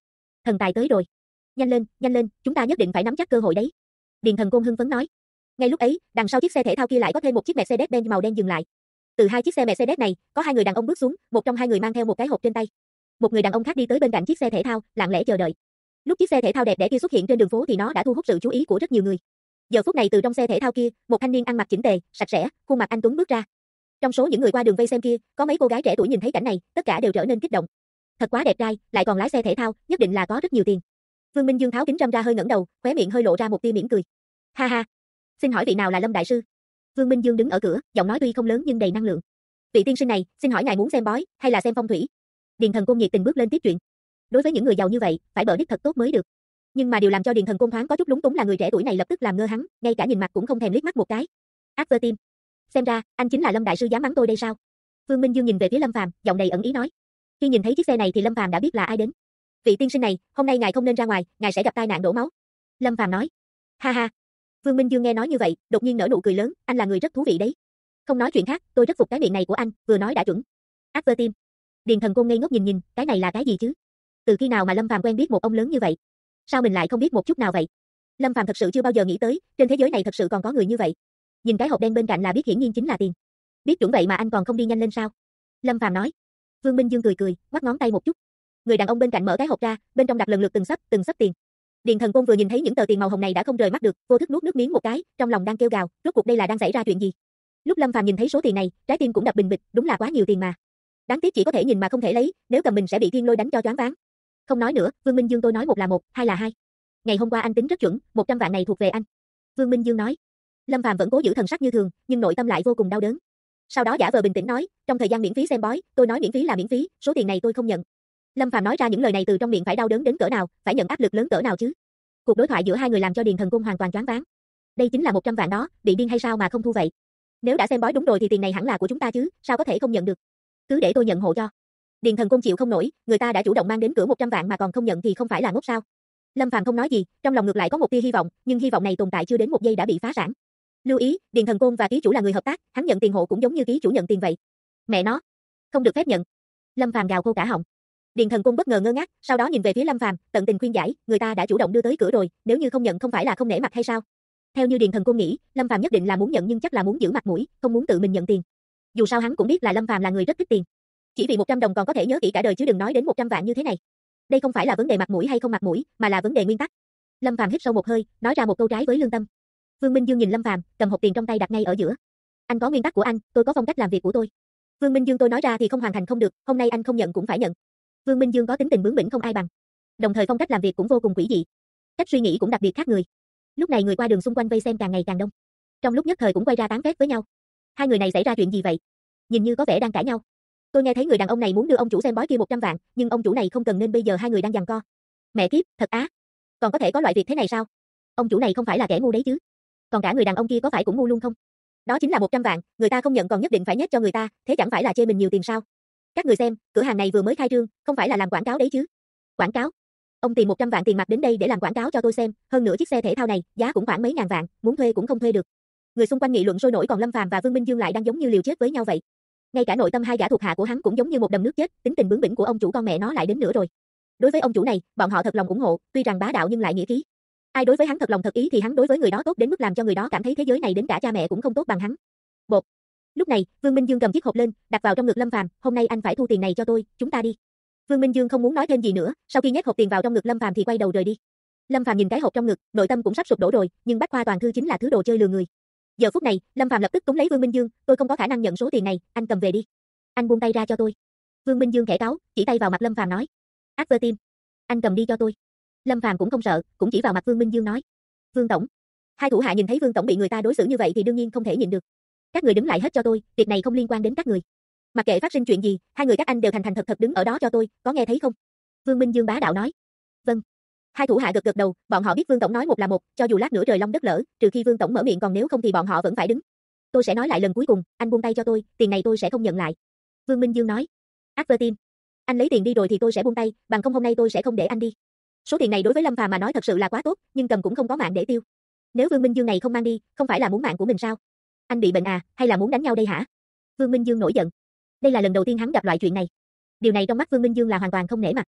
Thần tài tới rồi. Nhanh lên, chúng ta nhất định phải nắm chắc cơ hội đấy. Điền Thần Côn hưng phấn nói. Ngay lúc ấy, đằng sau chiếc xe thể thao kia lại có thêm một chiếc Mercedes-Benz màu đen dừng lại. Từ hai chiếc xe Mercedes này, có hai người đàn ông bước xuống, một trong hai người mang theo một cái hộp trên tay. Một người đàn ông khác đi tới bên cạnh chiếc xe thể thao, lặng lẽ chờ đợi. Lúc chiếc xe thể thao đẹp đẽ kia xuất hiện trên đường phố thì nó đã thu hút sự chú ý của rất nhiều người. Giờ phút này từ trong xe thể thao kia, một thanh niên ăn mặc chỉnh tề, sạch sẽ, khuôn mặt anh tuấn bước ra. Trong số những người qua đường vây xem kia, có mấy cô gái trẻ tuổi nhìn thấy cảnh này, tất cả đều trở nên kích động. Thật quá đẹp trai, lại còn lái xe thể thao, nhất định là có rất nhiều tiền. Vương Minh Dương tháo kính râm ra hơi ngẩng đầu, khóe miệng hơi lộ ra một tia mỉm cười. Ha ha, xin hỏi vị nào là Lâm đại sư? Vương Minh Dương đứng ở cửa, giọng nói tuy không lớn nhưng đầy năng lượng. Vị tiên sinh này, xin hỏi ngài muốn xem bói hay là xem phong thủy? Điền Thần Côn nhiệt tình bước lên tiếp chuyện. Đối với những người giàu như vậy, phải bợ đích thật tốt mới được. Nhưng mà điều làm cho Điền Thần Côn thoáng có chút lúng túng là người trẻ tuổi này lập tức làm ngơ hắn, ngay cả nhìn mặt cũng không thèm liếc mắt một cái. Tim, xem ra anh chính là Lâm đại sư dám mắng tôi đây sao? Vương Minh Dương nhìn về phía Lâm Phàm, giọng đầy ẩn ý nói. Khi nhìn thấy chiếc xe này thì Lâm Phàm đã biết là ai đến. Vị tiên sinh này, hôm nay ngài không nên ra ngoài, ngài sẽ gặp tai nạn đổ máu. Lâm Phàm nói. Ha ha. Vương Minh Dương nghe nói như vậy, đột nhiên nở nụ cười lớn, anh là người rất thú vị đấy. Không nói chuyện khác, tôi rất phục cái miệng này của anh, vừa nói đã chuẩn. Tim. Điền Thần Côn ngây ngốc nhìn, cái này là cái gì chứ? Từ khi nào mà Lâm Phàm quen biết một ông lớn như vậy? Sao mình lại không biết một chút nào vậy? Lâm Phàm thật sự chưa bao giờ nghĩ tới, trên thế giới này thật sự còn có người như vậy. Nhìn cái hộp đen bên cạnh là biết hiển nhiên chính là tiền. Biết chuẩn vậy mà anh còn không đi nhanh lên sao? Lâm Phàm nói. Vương Minh Dương cười, ngoắc ngón tay một chút. Người đàn ông bên cạnh mở cái hộp ra, bên trong đặt lần lượt từng sấp tiền. Điền Thần Côn vừa nhìn thấy những tờ tiền màu hồng này đã không rời mắt được, vô thức nuốt nước miếng một cái, trong lòng đang kêu gào, rốt cuộc đây là đang xảy ra chuyện gì? Lúc Lâm Phàm nhìn thấy số tiền này, trái tim cũng đập bình bịch, đúng là quá nhiều tiền mà. Đáng tiếc chỉ có thể nhìn mà không thể lấy, nếu cầm mình sẽ bị thiên lôi đánh cho choáng váng. Không nói nữa, Vương Minh Dương tôi nói một là một, hai là hai. Ngày hôm qua anh tính rất chuẩn, 100 vạn này thuộc về anh. Vương Minh Dương nói. Lâm Phàm vẫn cố giữ thần sắc như thường, nhưng nội tâm lại vô cùng đau đớn. Sau đó giả vờ bình tĩnh nói, trong thời gian miễn phí xem bói, tôi nói miễn phí là miễn phí, số tiền này tôi không nhận. Lâm Phàm nói ra những lời này từ trong miệng phải đau đớn đến cỡ nào, phải nhận áp lực lớn cỡ nào chứ? Cuộc đối thoại giữa hai người làm cho Điền Thần Côn hoàn toàn choáng váng. Đây chính là 100 vạn đó, bị điên hay sao mà không thu vậy? Nếu đã xem bói đúng rồi thì tiền này hẳn là của chúng ta chứ, sao có thể không nhận được? Cứ để tôi nhận hộ cho. Điền Thần Côn chịu không nổi, người ta đã chủ động mang đến cửa 100 vạn mà còn không nhận thì không phải là ngốc sao? Lâm Phàm không nói gì, trong lòng ngược lại có một tia hy vọng, nhưng hy vọng này tồn tại chưa đến một giây đã bị phá sản. Lưu ý, Điền Thần Côn và ký chủ là người hợp tác, hắn nhận tiền hộ cũng giống như ký chủ nhận tiền vậy. Mẹ nó, không được phép nhận. Lâm Phàm gào khô cả họng. Điền Thần Côn bất ngờ ngơ ngác, sau đó nhìn về phía Lâm Phàm, tận tình khuyên giải, người ta đã chủ động đưa tới cửa rồi, nếu như không nhận không phải là không nể mặt hay sao? Theo như Điền Thần Côn nghĩ, Lâm Phàm nhất định là muốn nhận nhưng chắc là muốn giữ mặt mũi, không muốn tự mình nhận tiền. Dù sao hắn cũng biết là Lâm Phàm là người rất thích tiền. Chỉ vì 100 đồng còn có thể nhớ kỹ cả đời chứ đừng nói đến 100 vạn như thế này. Đây không phải là vấn đề mặt mũi hay không mặt mũi, mà là vấn đề nguyên tắc. Lâm Phàm hít sâu một hơi, nói ra một câu trái với lương tâm. Vương Minh Dương nhìn Lâm Phàm, cầm hộp tiền trong tay đặt ngay ở giữa. Anh có nguyên tắc của anh, tôi có phong cách làm việc của tôi. Vương Minh Dương tôi nói ra thì không hoàn thành không được, hôm nay anh không nhận cũng phải nhận. Vương Minh Dương có tính tình bướng bỉnh không ai bằng. Đồng thời phong cách làm việc cũng vô cùng quỷ dị. Cách suy nghĩ cũng đặc biệt khác người. Lúc này người qua đường xung quanh vây xem càng ngày càng đông. Trong lúc nhất thời cũng quay ra tán phét với nhau. Hai người này xảy ra chuyện gì vậy? Nhìn như có vẻ đang cãi nhau. Tôi nghe thấy người đàn ông này muốn đưa ông chủ xem bói kia 100 vạn, nhưng ông chủ này không cần nên bây giờ hai người đang giằng co. Mẹ kiếp, thật á. Còn có thể có loại việc thế này sao? Ông chủ này không phải là kẻ ngu đấy chứ? Còn cả người đàn ông kia có phải cũng ngu luôn không? Đó chính là 100 vạn, người ta không nhận còn nhất định phải nhét cho người ta, thế chẳng phải là chê mình nhiều tiền sao? Các người xem, cửa hàng này vừa mới khai trương, không phải là làm quảng cáo đấy chứ? Quảng cáo? Ông tìm 100 vạn tiền mặt đến đây để làm quảng cáo cho tôi xem, hơn nữa chiếc xe thể thao này, giá cũng khoảng mấy ngàn vạn, muốn thuê cũng không thuê được. Người xung quanh nghị luận sôi nổi còn Lâm Phàm và Vương Minh Dương lại đang giống như liều chết với nhau vậy. Ngay cả nội tâm hai gã thuộc hạ của hắn cũng giống như một đầm nước chết, tính tình bướng bỉnh của ông chủ con mẹ nó lại đến nữa rồi. Đối với ông chủ này, bọn họ thật lòng ủng hộ, tuy rằng bá đạo nhưng lại nghĩa khí. Ai đối với hắn thật lòng thật ý thì hắn đối với người đó tốt đến mức làm cho người đó cảm thấy thế giới này đến cả cha mẹ cũng không tốt bằng hắn. Bột. Lúc này, Vương Minh Dương cầm chiếc hộp lên, đặt vào trong ngực Lâm Phàm, hôm nay anh phải thu tiền này cho tôi, chúng ta đi. Vương Minh Dương không muốn nói thêm gì nữa, sau khi nhét hộp tiền vào trong ngực Lâm Phàm thì quay đầu rời đi. Lâm Phàm nhìn cái hộp trong ngực, nội tâm cũng sắp sụp đổ rồi, nhưng Bách Khoa toàn thư chính là thứ đồ chơi lừa người. Giờ phút này, Lâm Phàm lập tức túm lấy Vương Minh Dương, tôi không có khả năng nhận số tiền này, anh cầm về đi. Anh buông tay ra cho tôi. Vương Minh Dương khẽ cáu, chỉ tay vào mặt Lâm Phàm nói. Tim, anh cầm đi cho tôi. Lâm Phàm cũng không sợ, cũng chỉ vào mặt Vương Minh Dương nói. Vương tổng. Hai thủ hạ nhìn thấy Vương tổng bị người ta đối xử như vậy thì đương nhiên không thể nhịn được. Các người đứng lại hết cho tôi, việc này không liên quan đến các người. Mặc kệ phát sinh chuyện gì, hai người các anh đều thành thành thật thật đứng ở đó cho tôi, có nghe thấy không? Vương Minh Dương bá đạo nói. Vâng. Hai thủ hạ gật gật đầu, bọn họ biết Vương tổng nói một là một, cho dù lát nữa trời long đất lở, trừ khi Vương tổng mở miệng còn nếu không thì bọn họ vẫn phải đứng. Tôi sẽ nói lại lần cuối cùng, anh buông tay cho tôi, tiền này tôi sẽ không nhận lại. Vương Minh Dương nói. Tim, anh lấy tiền đi rồi thì tôi sẽ buông tay, bằng không hôm nay tôi sẽ không để anh đi. Số tiền này đối với Lâm Phàm mà nói thật sự là quá tốt, nhưng cầm cũng không có mạng để tiêu. Nếu Vương Minh Dương này không mang đi, không phải là muốn mạng của mình sao? Anh bị bệnh à, hay là muốn đánh nhau đây hả? Vương Minh Dương nổi giận. Đây là lần đầu tiên hắn gặp loại chuyện này. Điều này trong mắt Vương Minh Dương là hoàn toàn không nể mặt.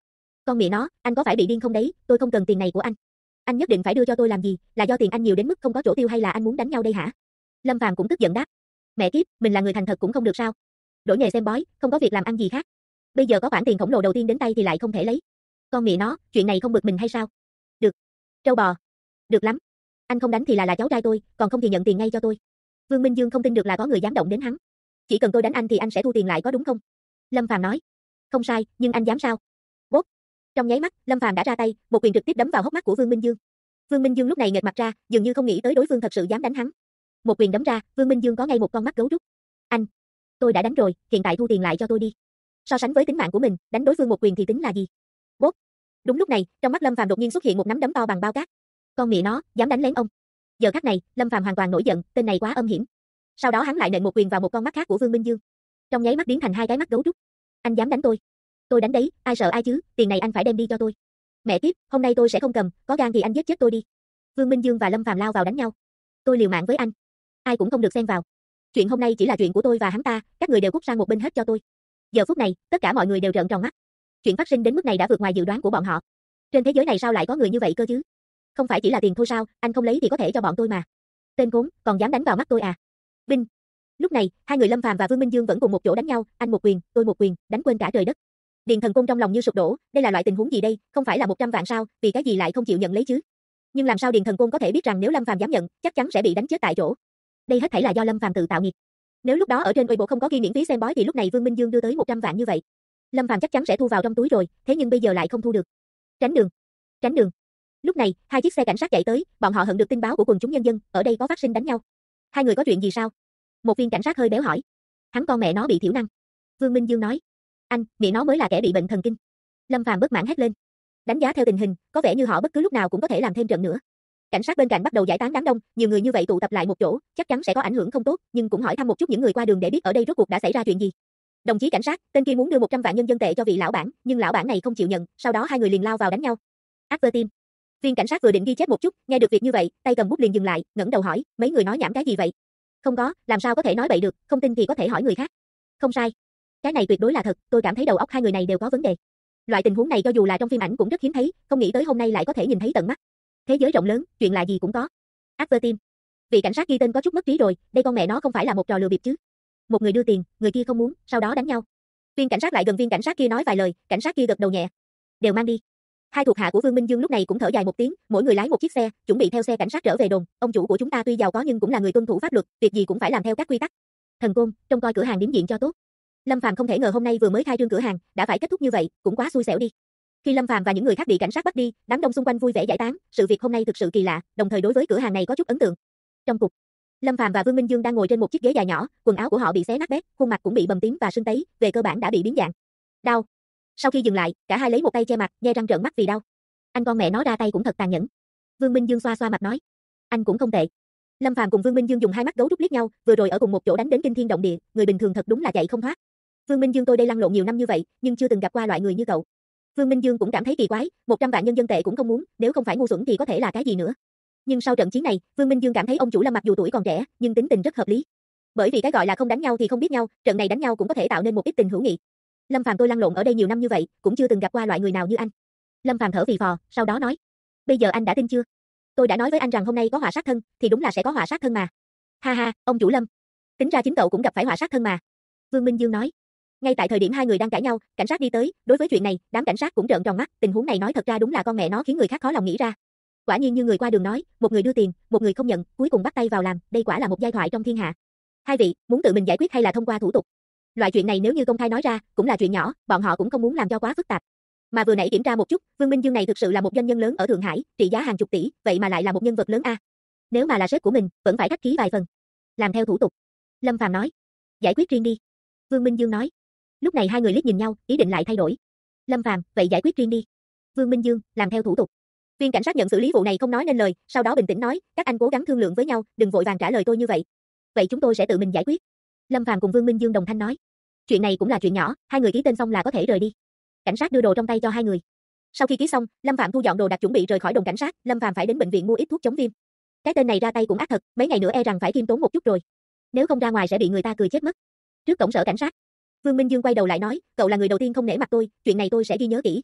Con mẹ nó, anh có phải bị điên không đấy, tôi không cần tiền này của anh. Anh nhất định phải đưa cho tôi làm gì, là do tiền anh nhiều đến mức không có chỗ tiêu hay là anh muốn đánh nhau đây hả? Lâm Phàm cũng tức giận đáp. Mẹ kiếp, mình là người thành thật cũng không được sao? Đổi nghề xem bói, không có việc làm ăn gì khác. Bây giờ có khoản tiền khổng lồ đầu tiên đến tay thì lại không thể lấy. Con mẹ nó, chuyện này không bực mình hay sao? Được. Trâu bò. Được lắm. Anh không đánh thì là cháu trai tôi, còn không thì nhận tiền ngay cho tôi. Vương Minh Dương không tin được là có người dám động đến hắn. Chỉ cần tôi đánh anh thì anh sẽ thu tiền lại có đúng không? Lâm Phàm nói. Không sai, nhưng anh dám sao? Bốp. Trong nháy mắt, Lâm Phàm đã ra tay, một quyền trực tiếp đấm vào hốc mắt của Vương Minh Dương. Vương Minh Dương lúc này nghệt mặt ra, dường như không nghĩ tới đối phương thật sự dám đánh hắn. Một quyền đấm ra, Vương Minh Dương có ngay một con mắt gấu trúc. Anh, tôi đã đánh rồi, hiện tại thu tiền lại cho tôi đi. So sánh với tính mạng của mình, đánh đối phương một quyền thì tính là gì? Bốp. Đúng lúc này, trong mắt Lâm Phàm đột nhiên xuất hiện một nắm đấm to bằng bao cát. Con mẹ nó, dám đánh lén ông. Giờ khắc này, Lâm Phàm hoàn toàn nổi giận, tên này quá âm hiểm. Sau đó hắn lại nện một quyền vào một con mắt khác của Vương Minh Dương. Trong nháy mắt biến thành hai cái mắt gấu trúc. Anh dám đánh tôi? Tôi đánh đấy, ai sợ ai chứ, tiền này anh phải đem đi cho tôi. Mẹ kiếp, hôm nay tôi sẽ không cầm, có gan thì anh giết chết tôi đi. Vương Minh Dương và Lâm Phàm lao vào đánh nhau. Tôi liều mạng với anh. Ai cũng không được xen vào. Chuyện hôm nay chỉ là chuyện của tôi và hắn ta, các người đều cút sang một bên hết cho tôi. Giờ phút này, tất cả mọi người đều trợn tròn mắt. Chuyện phát sinh đến mức này đã vượt ngoài dự đoán của bọn họ. Trên thế giới này sao lại có người như vậy cơ chứ? Không phải chỉ là tiền thôi sao, anh không lấy thì có thể cho bọn tôi mà. Tên khốn, còn dám đánh vào mắt tôi à? Binh. Lúc này, hai người Lâm Phàm và Vương Minh Dương vẫn cùng một chỗ đánh nhau, anh một quyền, tôi một quyền, đánh quên cả trời đất. Điền Thần Côn trong lòng như sụp đổ, đây là loại tình huống gì đây, không phải là 100 vạn sao, vì cái gì lại không chịu nhận lấy chứ? Nhưng làm sao Điền Thần Côn có thể biết rằng nếu Lâm Phàm dám nhận, chắc chắn sẽ bị đánh chết tại chỗ. Đây hết thảy là do Lâm Phàm tự tạo nghiệp. Nếu lúc đó ở trên Weibo không có ghi miễn phí xem bói thì lúc này Vương Minh Dương đưa tới 100 vạn như vậy, Lâm Phàm chắc chắn sẽ thu vào trong túi rồi, thế nhưng bây giờ lại không thu được. Tránh đường, tránh đường. Lúc này, hai chiếc xe cảnh sát chạy tới, bọn họ hận được tin báo của quần chúng nhân dân, ở đây có phát sinh đánh nhau. Hai người có chuyện gì sao? Một viên cảnh sát hơi béo hỏi. Hắn con mẹ nó bị thiểu năng. Vương Minh Dương nói. Anh, mẹ nó mới là kẻ bị bệnh thần kinh. Lâm Phàm bất mãn hét lên. Đánh giá theo tình hình, có vẻ như họ bất cứ lúc nào cũng có thể làm thêm trận nữa. Cảnh sát bên cạnh bắt đầu giải tán đám đông, nhiều người như vậy tụ tập lại một chỗ, chắc chắn sẽ có ảnh hưởng không tốt, nhưng cũng hỏi thăm một chút những người qua đường để biết ở đây rốt cuộc đã xảy ra chuyện gì. Đồng chí cảnh sát, tên kia muốn đưa 100 vạn nhân dân tệ cho vị lão bản, nhưng lão bản này không chịu nhận, sau đó hai người liền lao vào đánh nhau. Advertim. Viên cảnh sát vừa định ghi chép một chút, nghe được việc như vậy, tay cầm bút liền dừng lại, ngẩng đầu hỏi, mấy người nói nhảm cái gì vậy? Không có, làm sao có thể nói bậy được, không tin thì có thể hỏi người khác. Không sai. Cái này tuyệt đối là thật, tôi cảm thấy đầu óc hai người này đều có vấn đề. Loại tình huống này cho dù là trong phim ảnh cũng rất hiếm thấy, không nghĩ tới hôm nay lại có thể nhìn thấy tận mắt. Thế giới rộng lớn, chuyện là gì cũng có. Advertim. Vị cảnh sát ghi tên có chút mất trí rồi, đây con mẹ nó không phải là một trò lừa bịp chứ. Một người đưa tiền, người kia không muốn, sau đó đánh nhau. Viên cảnh sát lại gần viên cảnh sát kia nói vài lời, cảnh sát kia gật đầu nhẹ. Đều mang đi. Hai thuộc hạ của Vương Minh Dương lúc này cũng thở dài một tiếng, mỗi người lái một chiếc xe, chuẩn bị theo xe cảnh sát trở về đồn. Ông chủ của chúng ta tuy giàu có nhưng cũng là người tuân thủ pháp luật, việc gì cũng phải làm theo các quy tắc. Thần Côn, trông coi cửa hàng điểm diện cho tốt. Lâm Phàm không thể ngờ hôm nay vừa mới khai trương cửa hàng, đã phải kết thúc như vậy, cũng quá xui xẻo đi. Khi Lâm Phàm và những người khác bị cảnh sát bắt đi, đám đông xung quanh vui vẻ giải tán, sự việc hôm nay thực sự kỳ lạ, đồng thời đối với cửa hàng này có chút ấn tượng. Trong cục, Lâm Phàm và Vương Minh Dương đang ngồi trên một chiếc ghế dài nhỏ, quần áo của họ bị xé nát bét, khuôn mặt cũng bị bầm tím và sưng tấy, về cơ bản đã bị biến dạng. Đau. Sau khi dừng lại, cả hai lấy một tay che mặt, nhe răng trợn mắt vì đau. Anh con mẹ nó ra tay cũng thật tàn nhẫn. Vương Minh Dương xoa xoa mặt nói, anh cũng không tệ. Lâm Phàm cùng Vương Minh Dương dùng hai mắt gấu trúc liếc nhau, vừa rồi ở cùng một chỗ đánh đến kinh thiên động địa, người bình thường thật đúng là chạy không thoát. Vương Minh Dương tôi đây lăn lộn nhiều năm như vậy, nhưng chưa từng gặp qua loại người như cậu. Vương Minh Dương cũng cảm thấy kỳ quái, 100 vạn nhân dân tệ cũng không muốn, nếu không phải ngu xuẩn thì có thể là cái gì nữa. Nhưng sau trận chiến này, Vương Minh Dương cảm thấy ông chủ Lâm mặc dù tuổi còn trẻ, nhưng tính tình rất hợp lý. Bởi vì cái gọi là không đánh nhau thì không biết nhau, trận này đánh nhau cũng có thể tạo nên một ít tình hữu nghị. Lâm Phàm tôi lăn lộn ở đây nhiều năm như vậy, cũng chưa từng gặp qua loại người nào như anh. Lâm Phàm thở phì phò, sau đó nói, bây giờ anh đã tin chưa? Tôi đã nói với anh rằng hôm nay có họa sát thân, thì đúng là sẽ có họa sát thân mà. Ha ha, ông chủ Lâm, tính ra chính cậu cũng gặp phải họa sát thân mà. Vương Minh Dương nói. Ngay tại thời điểm hai người đang cãi nhau, cảnh sát đi tới, đối với chuyện này, đám cảnh sát cũng trợn tròn mắt, tình huống này nói thật ra đúng là con mẹ nó khiến người khác khó lòng nghĩ ra. Quả nhiên như người qua đường nói, một người đưa tiền, một người không nhận, cuối cùng bắt tay vào làm, đây quả là một giai thoại trong thiên hạ. Hai vị, muốn tự mình giải quyết hay là thông qua thủ tục? Loại chuyện này nếu như công khai nói ra, cũng là chuyện nhỏ, bọn họ cũng không muốn làm cho quá phức tạp. Mà vừa nãy kiểm tra một chút, Vương Minh Dương này thực sự là một doanh nhân lớn ở Thượng Hải, trị giá hàng chục tỷ, vậy mà lại là một nhân vật lớn a. Nếu mà là sếp của mình, vẫn phải khách khí vài phần. Làm theo thủ tục. Lâm Phàm nói. Giải quyết riêng đi. Vương Minh Dương nói. Lúc này hai người liếc nhìn nhau, ý định lại thay đổi. Lâm Phàm, vậy giải quyết riêng đi. Vương Minh Dương, làm theo thủ tục. Viên cảnh sát nhận xử lý vụ này không nói nên lời, sau đó bình tĩnh nói, các anh cố gắng thương lượng với nhau, đừng vội vàng trả lời tôi như vậy. Vậy chúng tôi sẽ tự mình giải quyết. Lâm Phàm cùng Vương Minh Dương đồng thanh nói. Chuyện này cũng là chuyện nhỏ, hai người ký tên xong là có thể rời đi. Cảnh sát đưa đồ trong tay cho hai người. Sau khi ký xong, Lâm Phạm thu dọn đồ đạc chuẩn bị rời khỏi đồn cảnh sát, Lâm Phạm phải đến bệnh viện mua ít thuốc chống viêm. Cái tên này ra tay cũng ác thật, mấy ngày nữa e rằng phải khiêm tốn một chút rồi. Nếu không ra ngoài sẽ bị người ta cười chết mất. Trước cổng sở cảnh sát, Vương Minh Dương quay đầu lại nói, cậu là người đầu tiên không nể mặt tôi, chuyện này tôi sẽ ghi nhớ kỹ.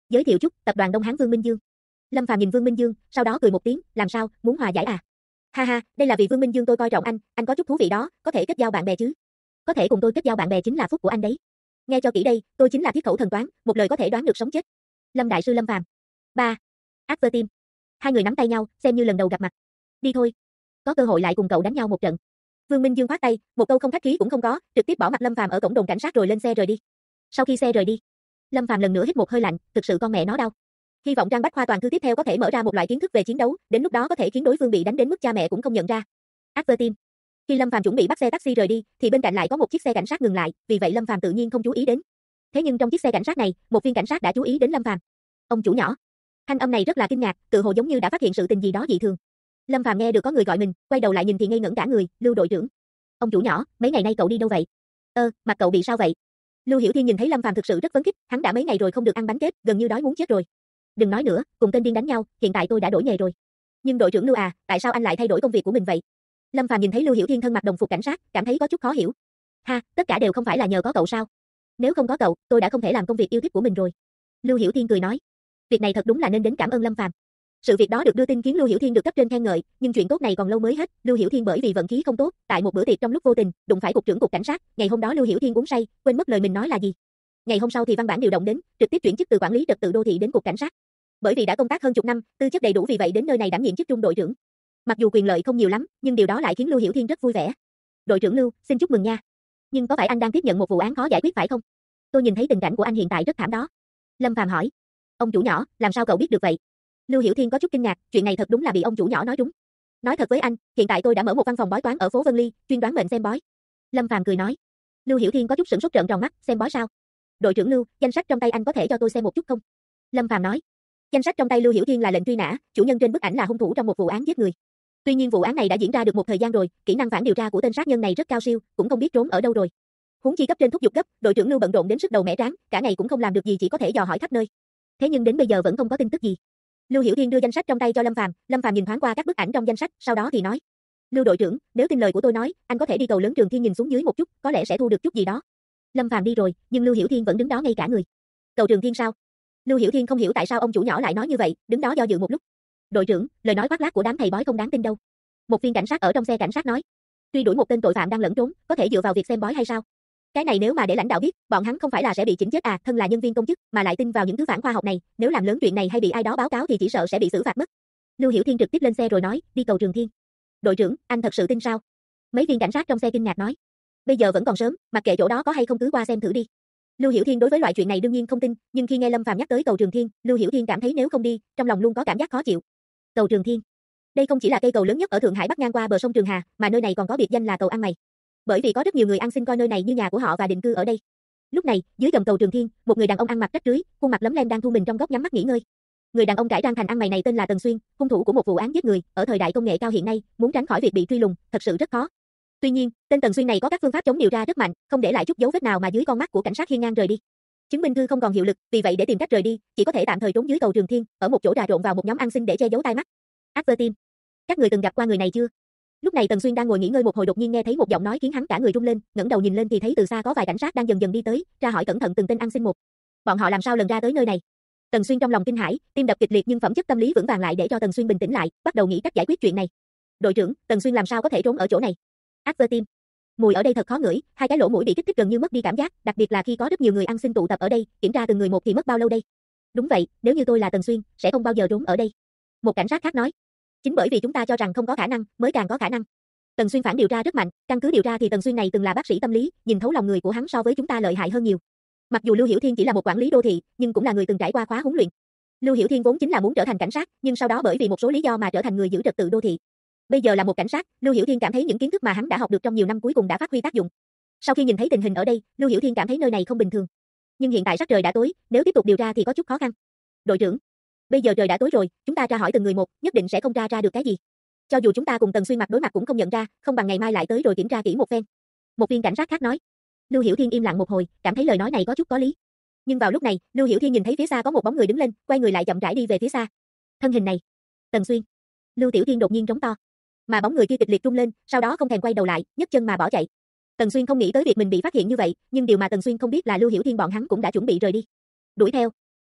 Giới thiệu chút, tập đoàn Đông Hán Vương Minh Dương. Lâm Phàm nhìn Vương Minh Dương, sau đó cười một tiếng, làm sao, muốn hòa giải à? Ha ha, đây là vì Vương Minh Dương tôi coi trọng anh có chút thú vị đó, có thể kết giao bạn bè chứ? Có thể cùng tôi kết giao bạn bè chính là phúc của anh đấy. Nghe cho kỹ đây, tôi chính là thiết khẩu thần toán, một lời có thể đoán được sống chết. Lâm đại sư Lâm Phàm. 3. After Team. Hai người nắm tay nhau, xem như lần đầu gặp mặt. Đi thôi, có cơ hội lại cùng cậu đánh nhau một trận. Vương Minh Dương khoát tay, một câu không khách khí cũng không có, trực tiếp bỏ mặt Lâm Phàm ở cổng đồn cảnh sát rồi lên xe rời đi. Sau khi xe rời đi, Lâm Phàm lần nữa hít một hơi lạnh, thực sự con mẹ nó đau. Hy vọng trang bách khoa toàn thư tiếp theo có thể mở ra một loại kiến thức về chiến đấu, đến lúc đó có thể khiến đối phương bị đánh đến mức cha mẹ cũng không nhận ra. After Team. Khi Lâm Phàm chuẩn bị bắt xe taxi rời đi, thì bên cạnh lại có một chiếc xe cảnh sát ngừng lại, vì vậy Lâm Phàm tự nhiên không chú ý đến. Thế nhưng trong chiếc xe cảnh sát này, một viên cảnh sát đã chú ý đến Lâm Phàm. Ông chủ nhỏ. Thanh âm này rất là kinh ngạc, tự hồ giống như đã phát hiện sự tình gì đó dị thường. Lâm Phàm nghe được có người gọi mình, quay đầu lại nhìn thì ngây ngẩn cả người, Lưu đội trưởng. Ông chủ nhỏ, mấy ngày nay cậu đi đâu vậy? Mặt cậu bị sao vậy? Lưu Hiểu Thiên nhìn thấy Lâm Phàm thực sự rất phấn khích, hắn đã mấy ngày rồi không được ăn bánh kết, gần như đói muốn chết rồi. Đừng nói nữa, cùng tên điên đánh nhau, hiện tại tôi đã đổi nghề rồi. Nhưng đội trưởng Lưu à, tại sao anh lại thay đổi công việc của mình vậy? Lâm Phàm nhìn thấy Lưu Hiểu Thiên thân mặc đồng phục cảnh sát, cảm thấy có chút khó hiểu. Ha, tất cả đều không phải là nhờ có cậu sao? Nếu không có cậu, tôi đã không thể làm công việc yêu thích của mình rồi. Lưu Hiểu Thiên cười nói. Việc này thật đúng là nên đến cảm ơn Lâm Phàm. Sự việc đó được đưa tin khiến Lưu Hiểu Thiên được cấp trên khen ngợi, nhưng chuyện tốt này còn lâu mới hết. Lưu Hiểu Thiên bởi vì vận khí không tốt, tại một bữa tiệc trong lúc vô tình đụng phải cục trưởng cục cảnh sát. Ngày hôm đó Lưu Hiểu Thiên uống say, quên mất lời mình nói là gì. Ngày hôm sau thì văn bản điều động đến, trực tiếp chuyển chức từ quản lý trật tự đô thị đến cục cảnh sát. Bởi vì đã công tác hơn chục năm, tư chất đầy đủ vì vậy đến nơi này đảm nhiệm chức trung đội trưởng. Mặc dù quyền lợi không nhiều lắm, nhưng điều đó lại khiến Lưu Hiểu Thiên rất vui vẻ. Đội trưởng Lưu, xin chúc mừng nha. Nhưng có phải anh đang tiếp nhận một vụ án khó giải quyết phải không? Tôi nhìn thấy tình cảnh của anh hiện tại rất thảm đó. Lâm Phàm hỏi. Ông chủ nhỏ, làm sao cậu biết được vậy? Lưu Hiểu Thiên có chút kinh ngạc, chuyện này thật đúng là bị ông chủ nhỏ nói đúng. Nói thật với anh, hiện tại tôi đã mở một văn phòng bói toán ở phố Vân Ly, chuyên đoán mệnh xem bói. Lâm Phàm cười nói. Lưu Hiểu Thiên có chút sửng sốt trợn tròn mắt, xem bói sao? Đội trưởng Lưu, danh sách trong tay anh có thể cho tôi xem một chút không? Lâm Phàm nói. Danh sách trong tay Lưu Hiểu Thiên là lệnh truy nã, chủ nhân trên bức ảnh là hung thủ trong một vụ án giết người. Tuy nhiên vụ án này đã diễn ra được một thời gian rồi, kỹ năng phản điều tra của tên sát nhân này rất cao siêu, cũng không biết trốn ở đâu rồi. Huống chi cấp trên thúc giục gấp, đội trưởng Lưu bận rộn đến sức đầu mẻ trán, cả ngày cũng không làm được gì chỉ có thể dò hỏi khắp nơi. Thế nhưng đến bây giờ vẫn không có tin tức gì. Lưu Hiểu Thiên đưa danh sách trong tay cho Lâm Phàm nhìn thoáng qua các bức ảnh trong danh sách, sau đó thì nói: "Lưu đội trưởng, nếu tin lời của tôi nói, anh có thể đi cầu lớn Trường Thiên nhìn xuống dưới một chút, có lẽ sẽ thu được chút gì đó." Lâm Phàm đi rồi, nhưng Lưu Hiểu Thiên vẫn đứng đó ngay cả người. "Cầu Trường Thiên sao?" Lưu Hiểu Thiên không hiểu tại sao ông chủ nhỏ lại nói như vậy, đứng đó do dự một lúc. "Đội trưởng, lời nói khoác lác của đám thầy bói không đáng tin đâu." Một viên cảnh sát ở trong xe cảnh sát nói: "Truy đuổi một tên tội phạm đang lẫn trốn, có thể dựa vào việc xem bói hay sao? Cái này nếu mà để lãnh đạo biết, bọn hắn không phải là sẽ bị chỉnh chết à, thân là nhân viên công chức mà lại tin vào những thứ phản khoa học này, nếu làm lớn chuyện này hay bị ai đó báo cáo thì chỉ sợ sẽ bị xử phạt mất." Lưu Hiểu Thiên trực tiếp lên xe rồi nói: "Đi cầu Trường Thiên." "Đội trưởng, anh thật sự tin sao?" Mấy viên cảnh sát trong xe kinh ngạc nói: "Bây giờ vẫn còn sớm, mặc kệ chỗ đó có hay không cứ qua xem thử đi." Lưu Hiểu Thiên đối với loại chuyện này đương nhiên không tin, nhưng khi nghe Lâm Phàm nhắc tới cầu Trường Thiên, Lưu Hiểu Thiên cảm thấy nếu không đi, trong lòng luôn có cảm giác khó chịu. Cầu Trường Thiên. Đây không chỉ là cây cầu lớn nhất ở Thượng Hải bắc ngang qua bờ sông Trường Hà, mà nơi này còn có biệt danh là cầu ăn mày. Bởi vì có rất nhiều người ăn xin coi nơi này như nhà của họ và định cư ở đây. Lúc này, dưới gầm cầu Trường Thiên, một người đàn ông ăn mặc rách rưới, khuôn mặt lấm lem đang thu mình trong góc nhắm mắt nghỉ ngơi. Người đàn ông cải trang thành ăn mày này tên là Tần Xuyên, hung thủ của một vụ án giết người, ở thời đại công nghệ cao hiện nay, muốn tránh khỏi việc bị truy lùng, thật sự rất khó. Tuy nhiên, tên Tần Xuyên này có các phương pháp chống điều tra rất mạnh, không để lại chút dấu vết nào mà dưới con mắt của cảnh sát hiên ngang rời đi. Chứng minh thư không còn hiệu lực, vì vậy để tìm cách rời đi, chỉ có thể tạm thời trốn dưới cầu Trường Thiên, ở một chỗ trà trộn vào một nhóm ăn xin để che giấu tai mắt. After Team. Các người từng gặp qua người này chưa? Lúc này Tần Xuyên đang ngồi nghỉ ngơi một hồi đột nhiên nghe thấy một giọng nói khiến hắn cả người run lên, ngẩng đầu nhìn lên thì thấy từ xa có vài cảnh sát đang dần dần đi tới, tra hỏi cẩn thận từng tên ăn xin một. Bọn họ làm sao lần ra tới nơi này? Tần Xuyên trong lòng kinh hãi, tim đập kịch liệt nhưng phẩm chất tâm lý vững vàng lại để cho Tần Xuyên bình tĩnh lại, bắt đầu nghĩ cách giải quyết chuyện này. Đội trưởng, Tần Xuyên làm sao có thể trốn ở chỗ này? After Team. Mùi ở đây thật khó ngửi, hai cái lỗ mũi bị kích thích gần như mất đi cảm giác, đặc biệt là khi có rất nhiều người ăn xin tụ tập ở đây, kiểm tra từng người một thì mất bao lâu đây? Đúng vậy, nếu như tôi là Tần Xuyên, sẽ không bao giờ trốn ở đây. Một cảnh sát khác nói. Chính bởi vì chúng ta cho rằng không có khả năng, mới càng có khả năng. Tần Xuyên phản điều tra rất mạnh, căn cứ điều tra thì Tần Xuyên này từng là bác sĩ tâm lý, nhìn thấu lòng người của hắn so với chúng ta lợi hại hơn nhiều. Mặc dù Lưu Hiểu Thiên chỉ là một quản lý đô thị, nhưng cũng là người từng trải qua khóa huấn luyện. Lưu Hiểu Thiên vốn chính là muốn trở thành cảnh sát, nhưng sau đó bởi vì một số lý do mà trở thành người giữ trật tự đô thị. Bây giờ là một cảnh sát, Lưu Hiểu Thiên cảm thấy những kiến thức mà hắn đã học được trong nhiều năm cuối cùng đã phát huy tác dụng. Sau khi nhìn thấy tình hình ở đây, Lưu Hiểu Thiên cảm thấy nơi này không bình thường. Nhưng hiện tại sắc trời đã tối, nếu tiếp tục điều tra thì có chút khó khăn. Đội trưởng, bây giờ trời đã tối rồi, chúng ta tra hỏi từng người một, nhất định sẽ không tra ra được cái gì. Cho dù chúng ta cùng Tần Xuyên mặt đối mặt cũng không nhận ra, không bằng ngày mai lại tới rồi kiểm tra kỹ một phen. Một viên cảnh sát khác nói. Lưu Hiểu Thiên im lặng một hồi, cảm thấy lời nói này có chút có lý. Nhưng vào lúc này, Lưu Hiểu Thiên nhìn thấy phía xa có một bóng người đứng lên, quay người lại chậm rãi đi về phía xa. Thân hình này, Tần Xuyên. Lưu Tiểu Thiên đột nhiên trống to. Mà bóng người kia kịch liệt rung lên, sau đó không thèm quay đầu lại, nhấc chân mà bỏ chạy. Tần Xuyên không nghĩ tới việc mình bị phát hiện như vậy, nhưng điều mà Tần Xuyên không biết là Lưu Hiểu Thiên bọn hắn cũng đã chuẩn bị rời đi. Đuổi theo.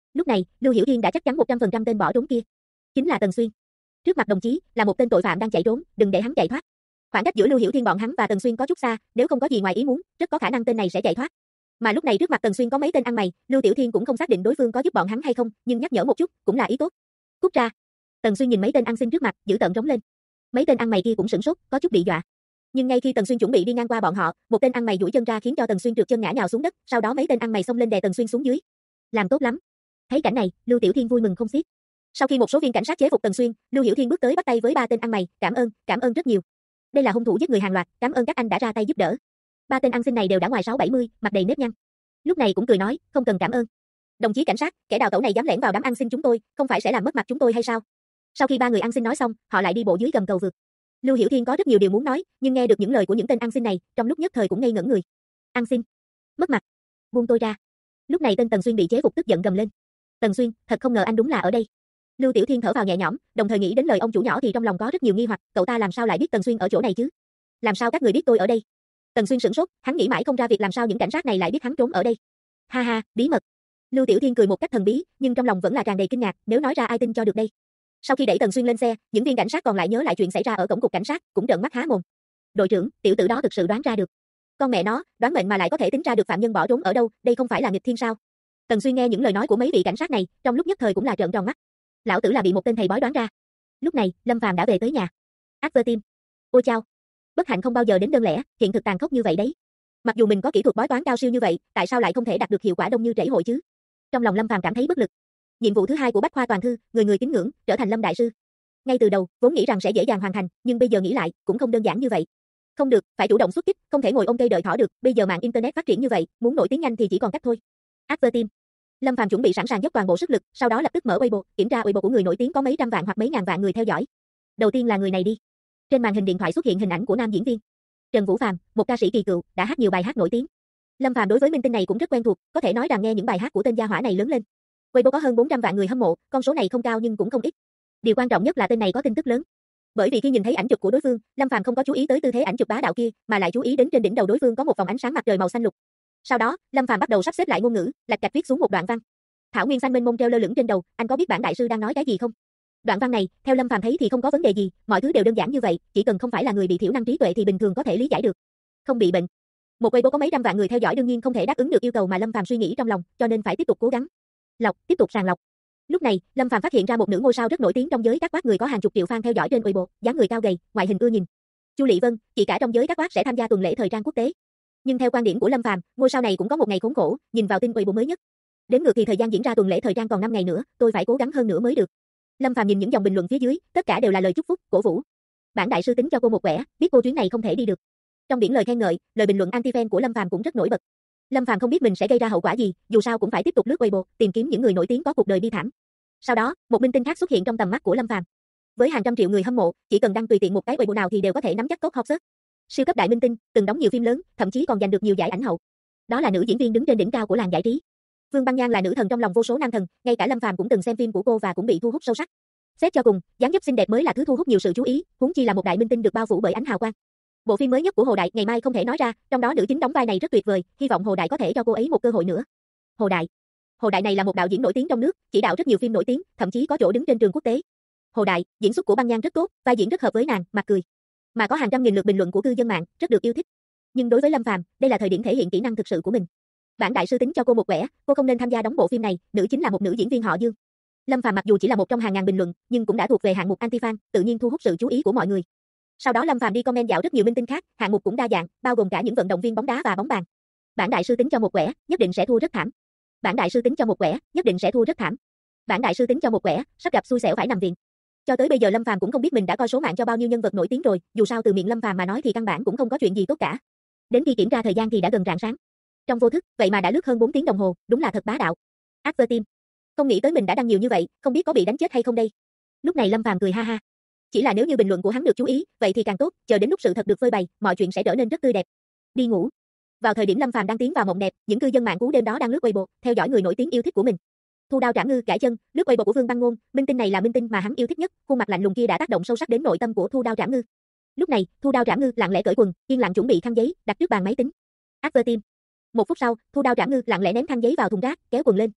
Lúc này, Lưu Hiểu Thiên đã chắc chắn 100% tên bỏ trốn kia chính là Tần Xuyên. Trước mặt đồng chí, là một tên tội phạm đang chạy trốn, đừng để hắn chạy thoát. Khoảng cách giữa Lưu Hiểu Thiên bọn hắn và Tần Xuyên có chút xa, nếu không có gì ngoài ý muốn, rất có khả năng tên này sẽ chạy thoát. Mà lúc này trước mặt Tần Xuyên có mấy tên ăn mày, Lưu Tiểu Thiên cũng không xác định đối phương có giúp bọn hắn hay không, nhưng nhắc nhở một chút, cũng là ý tốt. Cút ra. Tần Xuyên nhìn mấy tên ăn xin trước mặt, dữ tợn rống lên. Mấy tên ăn mày kia cũng sửng sốt, có chút bị dọa. Nhưng ngay khi Tần Xuyên chuẩn bị đi ngang qua bọn họ, một tên ăn mày duỗi chân ra khiến cho Tần Xuyên trượt chân ngã nhào xuống đất, sau đó mấy tên ăn mày xông lên đè Tần Xuyên xuống dưới. Làm tốt lắm. Thấy cảnh này, Lưu Tiểu Thiên vui mừng không xiết. Sau khi một số viên cảnh sát chế phục Tần Xuyên, Lưu Hiểu Thiên bước tới bắt tay với ba tên ăn mày, cảm ơn rất nhiều. Đây là hung thủ giết người hàng loạt, cảm ơn các anh đã ra tay giúp đỡ. Ba tên ăn xin này đều đã ngoài 6-70, mặt đầy nếp nhăn. Lúc này cũng cười nói, không cần cảm ơn. Đồng chí cảnh sát, kẻ đào tẩu này dám lẻn vào đám ăn xin chúng tôi, không phải sẽ làm mất mặt chúng tôi hay sao? Sau khi ba người ăn xin nói xong, họ lại đi bộ dưới gầm cầu vượt. Lưu Hiểu Thiên có rất nhiều điều muốn nói, nhưng nghe được những lời của những tên ăn xin này, trong lúc nhất thời cũng ngây ngẩn người. Ăn xin, mất mặt, buông tôi ra. Lúc này tên Tần Xuyên bị chế phục tức giận gầm lên. Tần Xuyên, thật không ngờ anh đúng là ở đây. Lưu Tiểu Thiên thở vào nhẹ nhõm, đồng thời nghĩ đến lời ông chủ nhỏ thì trong lòng có rất nhiều nghi hoặc, cậu ta làm sao lại biết Tần Xuyên ở chỗ này chứ? Làm sao các người biết tôi ở đây? Tần Xuyên sửng sốt, hắn nghĩ mãi không ra việc làm sao những cảnh sát này lại biết hắn trốn ở đây. Ha ha, bí mật. Lưu Tiểu Thiên cười một cách thần bí, nhưng trong lòng vẫn là tràn đầy kinh ngạc, nếu nói ra ai tin cho được đây. Sau khi đẩy Tần Xuyên lên xe, những viên cảnh sát còn lại nhớ lại chuyện xảy ra ở cổng cục cảnh sát, cũng trợn mắt há mồm. Đội trưởng, tiểu tử đó thực sự đoán ra được. Con mẹ nó, đoán mệnh mà lại có thể tính ra được phạm nhân bỏ trốn ở đâu, đây không phải là nghịch thiên sao? Tần Xuyên nghe những lời nói của mấy vị cảnh sát này, trong lúc nhất thời cũng là trợn tròn mắt. Lão tử là bị một tên thầy bói đoán ra. Lúc này, Lâm Phàm đã về tới nhà. Advertim. Ôi chao. Bất hạnh không bao giờ đến đơn lẻ, hiện thực tàn khốc như vậy đấy. Mặc dù mình có kỹ thuật bói toán cao siêu như vậy, tại sao lại không thể đạt được hiệu quả đông như trễ hội chứ? Trong lòng Lâm Phàm cảm thấy bất lực. Nhiệm vụ thứ hai của Bách Khoa Toàn Thư, người người kính ngưỡng, trở thành Lâm đại sư. Ngay từ đầu, vốn nghĩ rằng sẽ dễ dàng hoàn thành, nhưng bây giờ nghĩ lại, cũng không đơn giản như vậy. Không được, phải chủ động xuất kích, không thể ngồi ôm cây đợi thỏ được, bây giờ mạng internet phát triển như vậy, muốn nổi tiếng nhanh thì chỉ còn cách thôi. Advertim. Lâm Phàm chuẩn bị sẵn sàng dốc toàn bộ sức lực, sau đó lập tức mở Weibo, kiểm tra Weibo của người nổi tiếng có mấy trăm vạn hoặc mấy ngàn vạn người theo dõi. Đầu tiên là người này đi. Trên màn hình điện thoại xuất hiện hình ảnh của nam diễn viên Trần Vũ Phàm, một ca sĩ kỳ cựu, đã hát nhiều bài hát nổi tiếng. Lâm Phàm đối với minh tinh này cũng rất quen thuộc, có thể nói rằng nghe những bài hát của tên gia hỏa này lớn lên. Weibo có hơn 400 vạn người hâm mộ, con số này không cao nhưng cũng không ít. Điều quan trọng nhất là tên này có tin tức lớn. Bởi vì khi nhìn thấy ảnh chụp của đối phương, Lâm Phàm không có chú ý tới tư thế ảnh chụp bá đạo kia, mà lại chú ý đến trên đỉnh đầu đối phương có một vòng ánh sáng mặt trời màu xanh lục. Sau đó, Lâm Phàm bắt đầu sắp xếp lại ngôn ngữ, lạch cạch viết xuống một đoạn văn. Thảo nguyên xanh mênh mông treo lơ lửng trên đầu, anh có biết bản đại sư đang nói cái gì không? Đoạn văn này, theo Lâm Phàm thấy thì không có vấn đề gì, mọi thứ đều đơn giản như vậy, chỉ cần không phải là người bị thiểu năng trí tuệ thì bình thường có thể lý giải được. Không bị bệnh. Một Weibo có mấy trăm vạn người theo dõi đương nhiên không thể đáp ứng được yêu cầu mà Lâm Phàm suy nghĩ trong lòng, cho nên phải tiếp tục cố gắng. Tiếp tục sàng lọc. Lúc này, Lâm Phàm phát hiện ra một nữ ngôi sao rất nổi tiếng trong giới các quát người có hàng chục triệu fan theo dõi trên Weibo, dáng người cao gầy, ngoại hình ưa nhìn. Chu Lệ Vân, chị cả trong giới các quát sẽ tham gia tuần lễ thời trang quốc tế. Nhưng theo quan điểm của Lâm Phàm, ngôi sao này cũng có một ngày khốn khổ, nhìn vào tin Weibo mới nhất. Đến ngược thì thời gian diễn ra tuần lễ thời trang còn 5 ngày nữa, tôi phải cố gắng hơn nữa mới được. Lâm Phàm nhìn những dòng bình luận phía dưới, tất cả đều là lời chúc phúc, cổ vũ. Bản đại sư tính cho cô một quẻ, biết cô chuyến này không thể đi được. Trong biển lời khen ngợi, lời bình luận anti-fan của Lâm Phàm cũng rất nổi bật. Lâm Phàm không biết mình sẽ gây ra hậu quả gì, dù sao cũng phải tiếp tục lướt Weibo, tìm kiếm những người nổi tiếng có cuộc đời bi thảm. Sau đó, một minh tinh khác xuất hiện trong tầm mắt của Lâm Phàm. Với hàng trăm triệu người hâm mộ, chỉ cần đăng tùy tiện một cái Weibo nào thì đều có thể nắm chắc top hot search. Siêu cấp đại minh tinh, từng đóng nhiều phim lớn, thậm chí còn giành được nhiều giải ảnh hậu. Đó là nữ diễn viên đứng trên đỉnh cao của làng giải trí. Vương Băng Nhan là nữ thần trong lòng vô số nam thần, ngay cả Lâm Phàm cũng từng xem phim của cô và cũng bị thu hút sâu sắc. Xét cho cùng, dáng dấp xinh đẹp mới là thứ thu hút nhiều sự chú ý, huống chi là một đại minh tinh được bao phủ bởi ánh hào quang. Bộ phim mới nhất của Hồ Đại ngày mai không thể nói ra, trong đó nữ chính đóng vai này rất tuyệt vời, hy vọng Hồ Đại có thể cho cô ấy một cơ hội nữa. Hồ Đại này là một đạo diễn nổi tiếng trong nước, chỉ đạo rất nhiều phim nổi tiếng, thậm chí có chỗ đứng trên trường quốc tế. Hồ Đại, diễn xuất của Băng Nhan rất tốt, vai diễn rất hợp với nàng, mặt cười. Mà có hàng trăm nghìn lượt bình luận của cư dân mạng, rất được yêu thích. Nhưng đối với Lâm Phàm, đây là thời điểm thể hiện kỹ năng thực sự của mình. Bản đại sư tính cho cô một quẻ, cô không nên tham gia đóng bộ phim này, nữ chính là một nữ diễn viên họ Dương. Lâm Phàm mặc dù chỉ là một trong hàng ngàn bình luận, nhưng cũng đã thuộc về hạng mục anti-fan, tự nhiên thu hút sự chú ý của mọi người. Sau đó Lâm Phàm đi comment dạo rất nhiều minh tinh khác, hạng mục cũng đa dạng, bao gồm cả những vận động viên bóng đá và bóng bàn. Bản đại sư tính cho một quẻ, nhất định sẽ thua rất thảm. Bản đại sư tính cho một quẻ, nhất định sẽ thua rất thảm. Bản đại sư tính cho một quẻ, sắp gặp xui xẻo phải nằm viện. Cho tới bây giờ Lâm Phàm cũng không biết mình đã coi số mạng cho bao nhiêu nhân vật nổi tiếng rồi, dù sao từ miệng Lâm Phàm mà nói thì căn bản cũng không có chuyện gì tốt cả. Đến khi kiểm tra thời gian thì đã gần rạng sáng. Trong vô thức, vậy mà đã lướt hơn 4 tiếng đồng hồ, đúng là thật bá đạo. Advertim. Không nghĩ tới mình đã đăng nhiều như vậy, không biết có bị đánh chết hay không đây. Lúc này Lâm Phàm cười ha ha. Chỉ là nếu như bình luận của hắn được chú ý, vậy thì càng tốt, chờ đến lúc sự thật được phơi bày, mọi chuyện sẽ trở nên rất tươi đẹp. Đi ngủ. Vào thời điểm Lâm Phàm đang tiến vào mộng đẹp, những cư dân mạng cú đêm đó đang lướt Weibo, theo dõi người nổi tiếng yêu thích của mình. Thu Đao Trảm Ngư gãi chân, lướt Weibo của Vương Băng Ngôn, minh tinh này là minh tinh mà hắn yêu thích nhất, khuôn mặt lạnh lùng kia đã tác động sâu sắc đến nội tâm của Thu Đao Trảm Ngư. Lúc này, Thu Đao Trảm Ngư lặng lẽ cởi quần, yên lặng chuẩn bị khăn giấy, đặt trước bàn máy tính. Advertim. 1 phút sau, Thu Đao Trảm Ngư lặng lẽ ném khăn giấy vào thùng rác, kéo quần lên.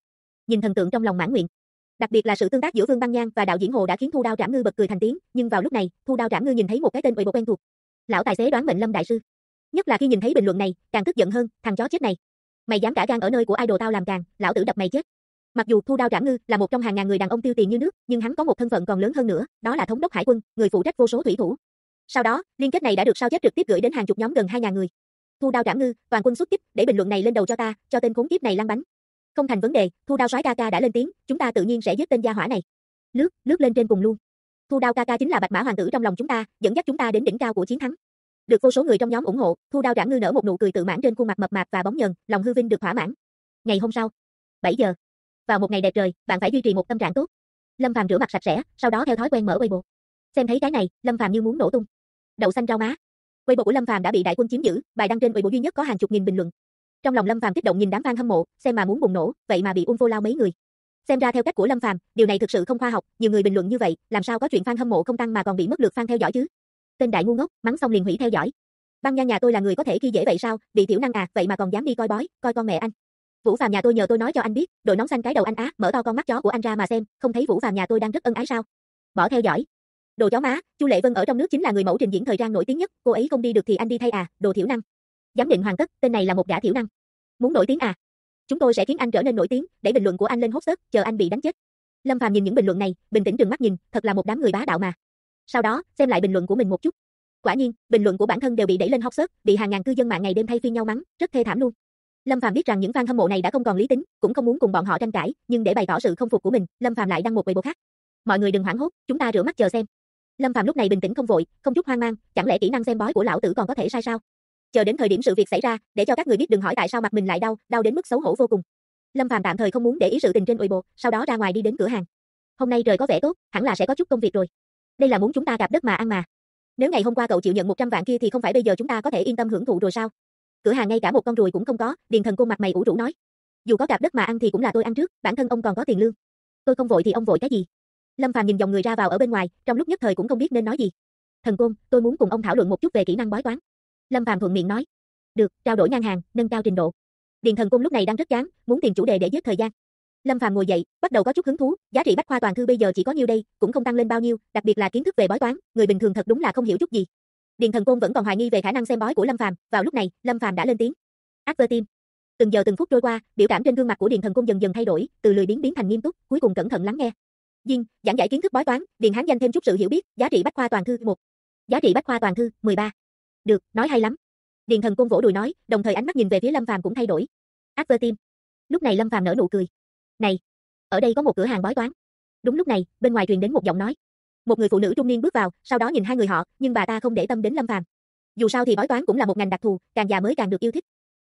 nhìn thần tượng trong lòng mãn nguyện. Đặc biệt là sự tương tác giữa Vương Băng Nhan và đạo diễn Hồ đã khiến Thu Đao Trảm Ngư bật cười thành tiếng, nhưng vào lúc này, Thu Đao Trảm Ngư nhìn thấy một cái tên uy bột quen thuộc. Lão tài xế đoán mệnh Lâm đại sư. Nhất là khi nhìn thấy bình luận này, càng tức giận hơn, thằng chó chết này. Mày dám cả gan ở nơi của idol tao làm càng, lão tử đập mày chết. Mặc dù Thu Đao Trảm Ngư là một trong hàng ngàn người đàn ông tiêu tiền như nước, nhưng hắn có một thân phận còn lớn hơn nữa, đó là thống đốc hải quân, người phụ trách vô số thủy thủ. Sau đó, liên kết này đã được sao chép trực tiếp gửi đến hàng chục nhóm gần 2.000 người. Thu Đao Trảm Ngư, toàn quân xuất kích, để bình luận này lên đầu cho ta, cho tên khốn kiếp này lăn bánh. Không thành vấn đề, Thu Đao soái ca ca đã lên tiếng, chúng ta tự nhiên sẽ giết tên gia hỏa này. Lướt lên trên cùng luôn. Thu Đao ca ca chính là Bạch Mã hoàng tử trong lòng chúng ta, dẫn dắt chúng ta đến đỉnh cao của chiến thắng. Được vô số người trong nhóm ủng hộ, Thu Đao Trảm Ngư nở một nụ cười tự mãn trên khuôn mặt mập mạp và bóng nhờn, lòng hư vinh được thỏa mãn. Ngày hôm sau, 7 giờ. Vào một ngày đẹp trời, bạn phải duy trì một tâm trạng tốt. Lâm Phàm rửa mặt sạch sẽ, sau đó theo thói quen mở Weibo. Xem thấy cái này, Lâm Phàm như muốn nổ tung. Đậu xanh rau má. Weibo của Lâm Phàm đã bị đại quân chiếm giữ, bài đăng trên Weibo duy nhất có hàng chục nghìn bình luận. Trong lòng Lâm Phàm kích động nhìn đám fan hâm mộ, xem mà muốn bùng nổ, vậy mà bị unfollow mấy người. Xem ra theo cách của Lâm Phàm, điều này thực sự không khoa học, nhiều người bình luận như vậy, làm sao có chuyện fan hâm mộ không tăng mà còn bị mất lượt fan theo dõi chứ? Tên đại ngu ngốc, mắng xong liền hủy theo dõi. Băng Nhan nhà tôi là người có thể khi dễ vậy sao, bị thiểu năng à, vậy mà còn dám đi coi bói, coi con mẹ anh. Vũ Phàm nhà tôi nhờ tôi nói cho anh biết, đội nón xanh cái đầu anh á, mở to con mắt chó của anh ra mà xem, không thấy Vũ Phàm nhà tôi đang rất ân ái sao? Bỏ theo dõi. Đồ chó má, Chu Lệ Vân ở trong nước chính là người mẫu trình diễn thời trang nổi tiếng nhất, cô ấy không đi được thì anh đi thay à, đồ thiểu năng. Giám định hoàn tất, tên này là một gã thiểu năng. Muốn nổi tiếng à? Chúng tôi sẽ khiến anh trở nên nổi tiếng, để bình luận của anh lên hot search, chờ anh bị đánh chết. Lâm Phàm nhìn những bình luận này, bình tĩnh trừng mắt nhìn, thật là một đám người bá đạo mà. Sau đó, xem lại bình luận của mình một chút. Quả nhiên, bình luận của bản thân đều bị đẩy lên hot search, bị hàng ngàn cư dân mạng ngày đêm thay phiên nhau mắng, rất thê thảm luôn. Lâm Phàm biết rằng những fan hâm mộ này đã không còn lý tính, cũng không muốn cùng bọn họ tranh cãi, nhưng để bày tỏ sự không phục của mình, Lâm Phàm lại đăng một Weibo khác. Mọi người đừng hoảng hốt, chúng ta rửa mắt chờ xem. Lâm Phàm lúc này bình tĩnh không vội, không chút hoang mang, chẳng lẽ kỹ năng xem bói của lão tử còn có thể sai sao? Chờ đến thời điểm sự việc xảy ra, để cho các người biết đừng hỏi tại sao mặt mình lại đau, đau đến mức xấu hổ vô cùng. Lâm Phàm tạm thời không muốn để ý sự tình trên Weibo, sau đó ra ngoài đi đến cửa hàng. Hôm nay trời có vẻ tốt, hẳn là sẽ có chút công việc rồi. Đây là muốn chúng ta gặp đất mà ăn mà. Nếu ngày hôm qua cậu chịu nhận 100 vạn kia thì không phải bây giờ chúng ta có thể yên tâm hưởng thụ rồi sao? Cửa hàng ngay cả một con ruồi cũng không có, Điền Thần Côn mặt mày ủ rũ nói. Dù có gặp đất mà ăn thì cũng là tôi ăn trước, bản thân ông còn có tiền lương. Tôi không vội thì ông vội cái gì? Lâm Phàm nhìn dòng người ra vào ở bên ngoài, trong lúc nhất thời cũng không biết nên nói gì. Thần Côn, tôi muốn cùng ông thảo luận một chút về kỹ năng bói toán. Lâm Phàm thuận miệng nói. Được, trao đổi ngang hàng, nâng cao trình độ. Điền Thần Côn lúc này đang rất chán, muốn tìm chủ đề để giết thời gian. Lâm Phàm ngồi dậy, bắt đầu có chút hứng thú, giá trị bách khoa toàn thư bây giờ chỉ có nhiêu đây, cũng không tăng lên bao nhiêu, đặc biệt là kiến thức về bói toán, người bình thường thật đúng là không hiểu chút gì. Điền Thần Côn vẫn còn hoài nghi về khả năng xem bói của Lâm Phàm, vào lúc này, Lâm Phàm đã lên tiếng. Advertime. Từng giờ từng phút trôi qua, biểu cảm trên gương mặt của Điền Thần Côn dần dần thay đổi, từ lười biếng biến thành nghiêm túc, cuối cùng cẩn thận lắng nghe. Dinh, giảng giải kiến thức bói toán, Điền Hán danh thêm chút sự hiểu biết, giá trị bách khoa toàn thư 1. Giá trị bách khoa toàn thư 13. Được, nói hay lắm. Điền Thần Côn vỗ đùi nói, đồng thời ánh mắt nhìn về phía Lâm Phàm cũng thay đổi. Advertime. Lúc này Lâm Phàm nở nụ cười. Này, ở đây có một cửa hàng bói toán. Đúng lúc này, bên ngoài truyền đến một giọng nói. Một người phụ nữ trung niên bước vào, sau đó nhìn hai người họ, nhưng bà ta không để tâm đến Lâm Phàm. Dù sao thì bói toán cũng là một ngành đặc thù, càng già mới càng được yêu thích.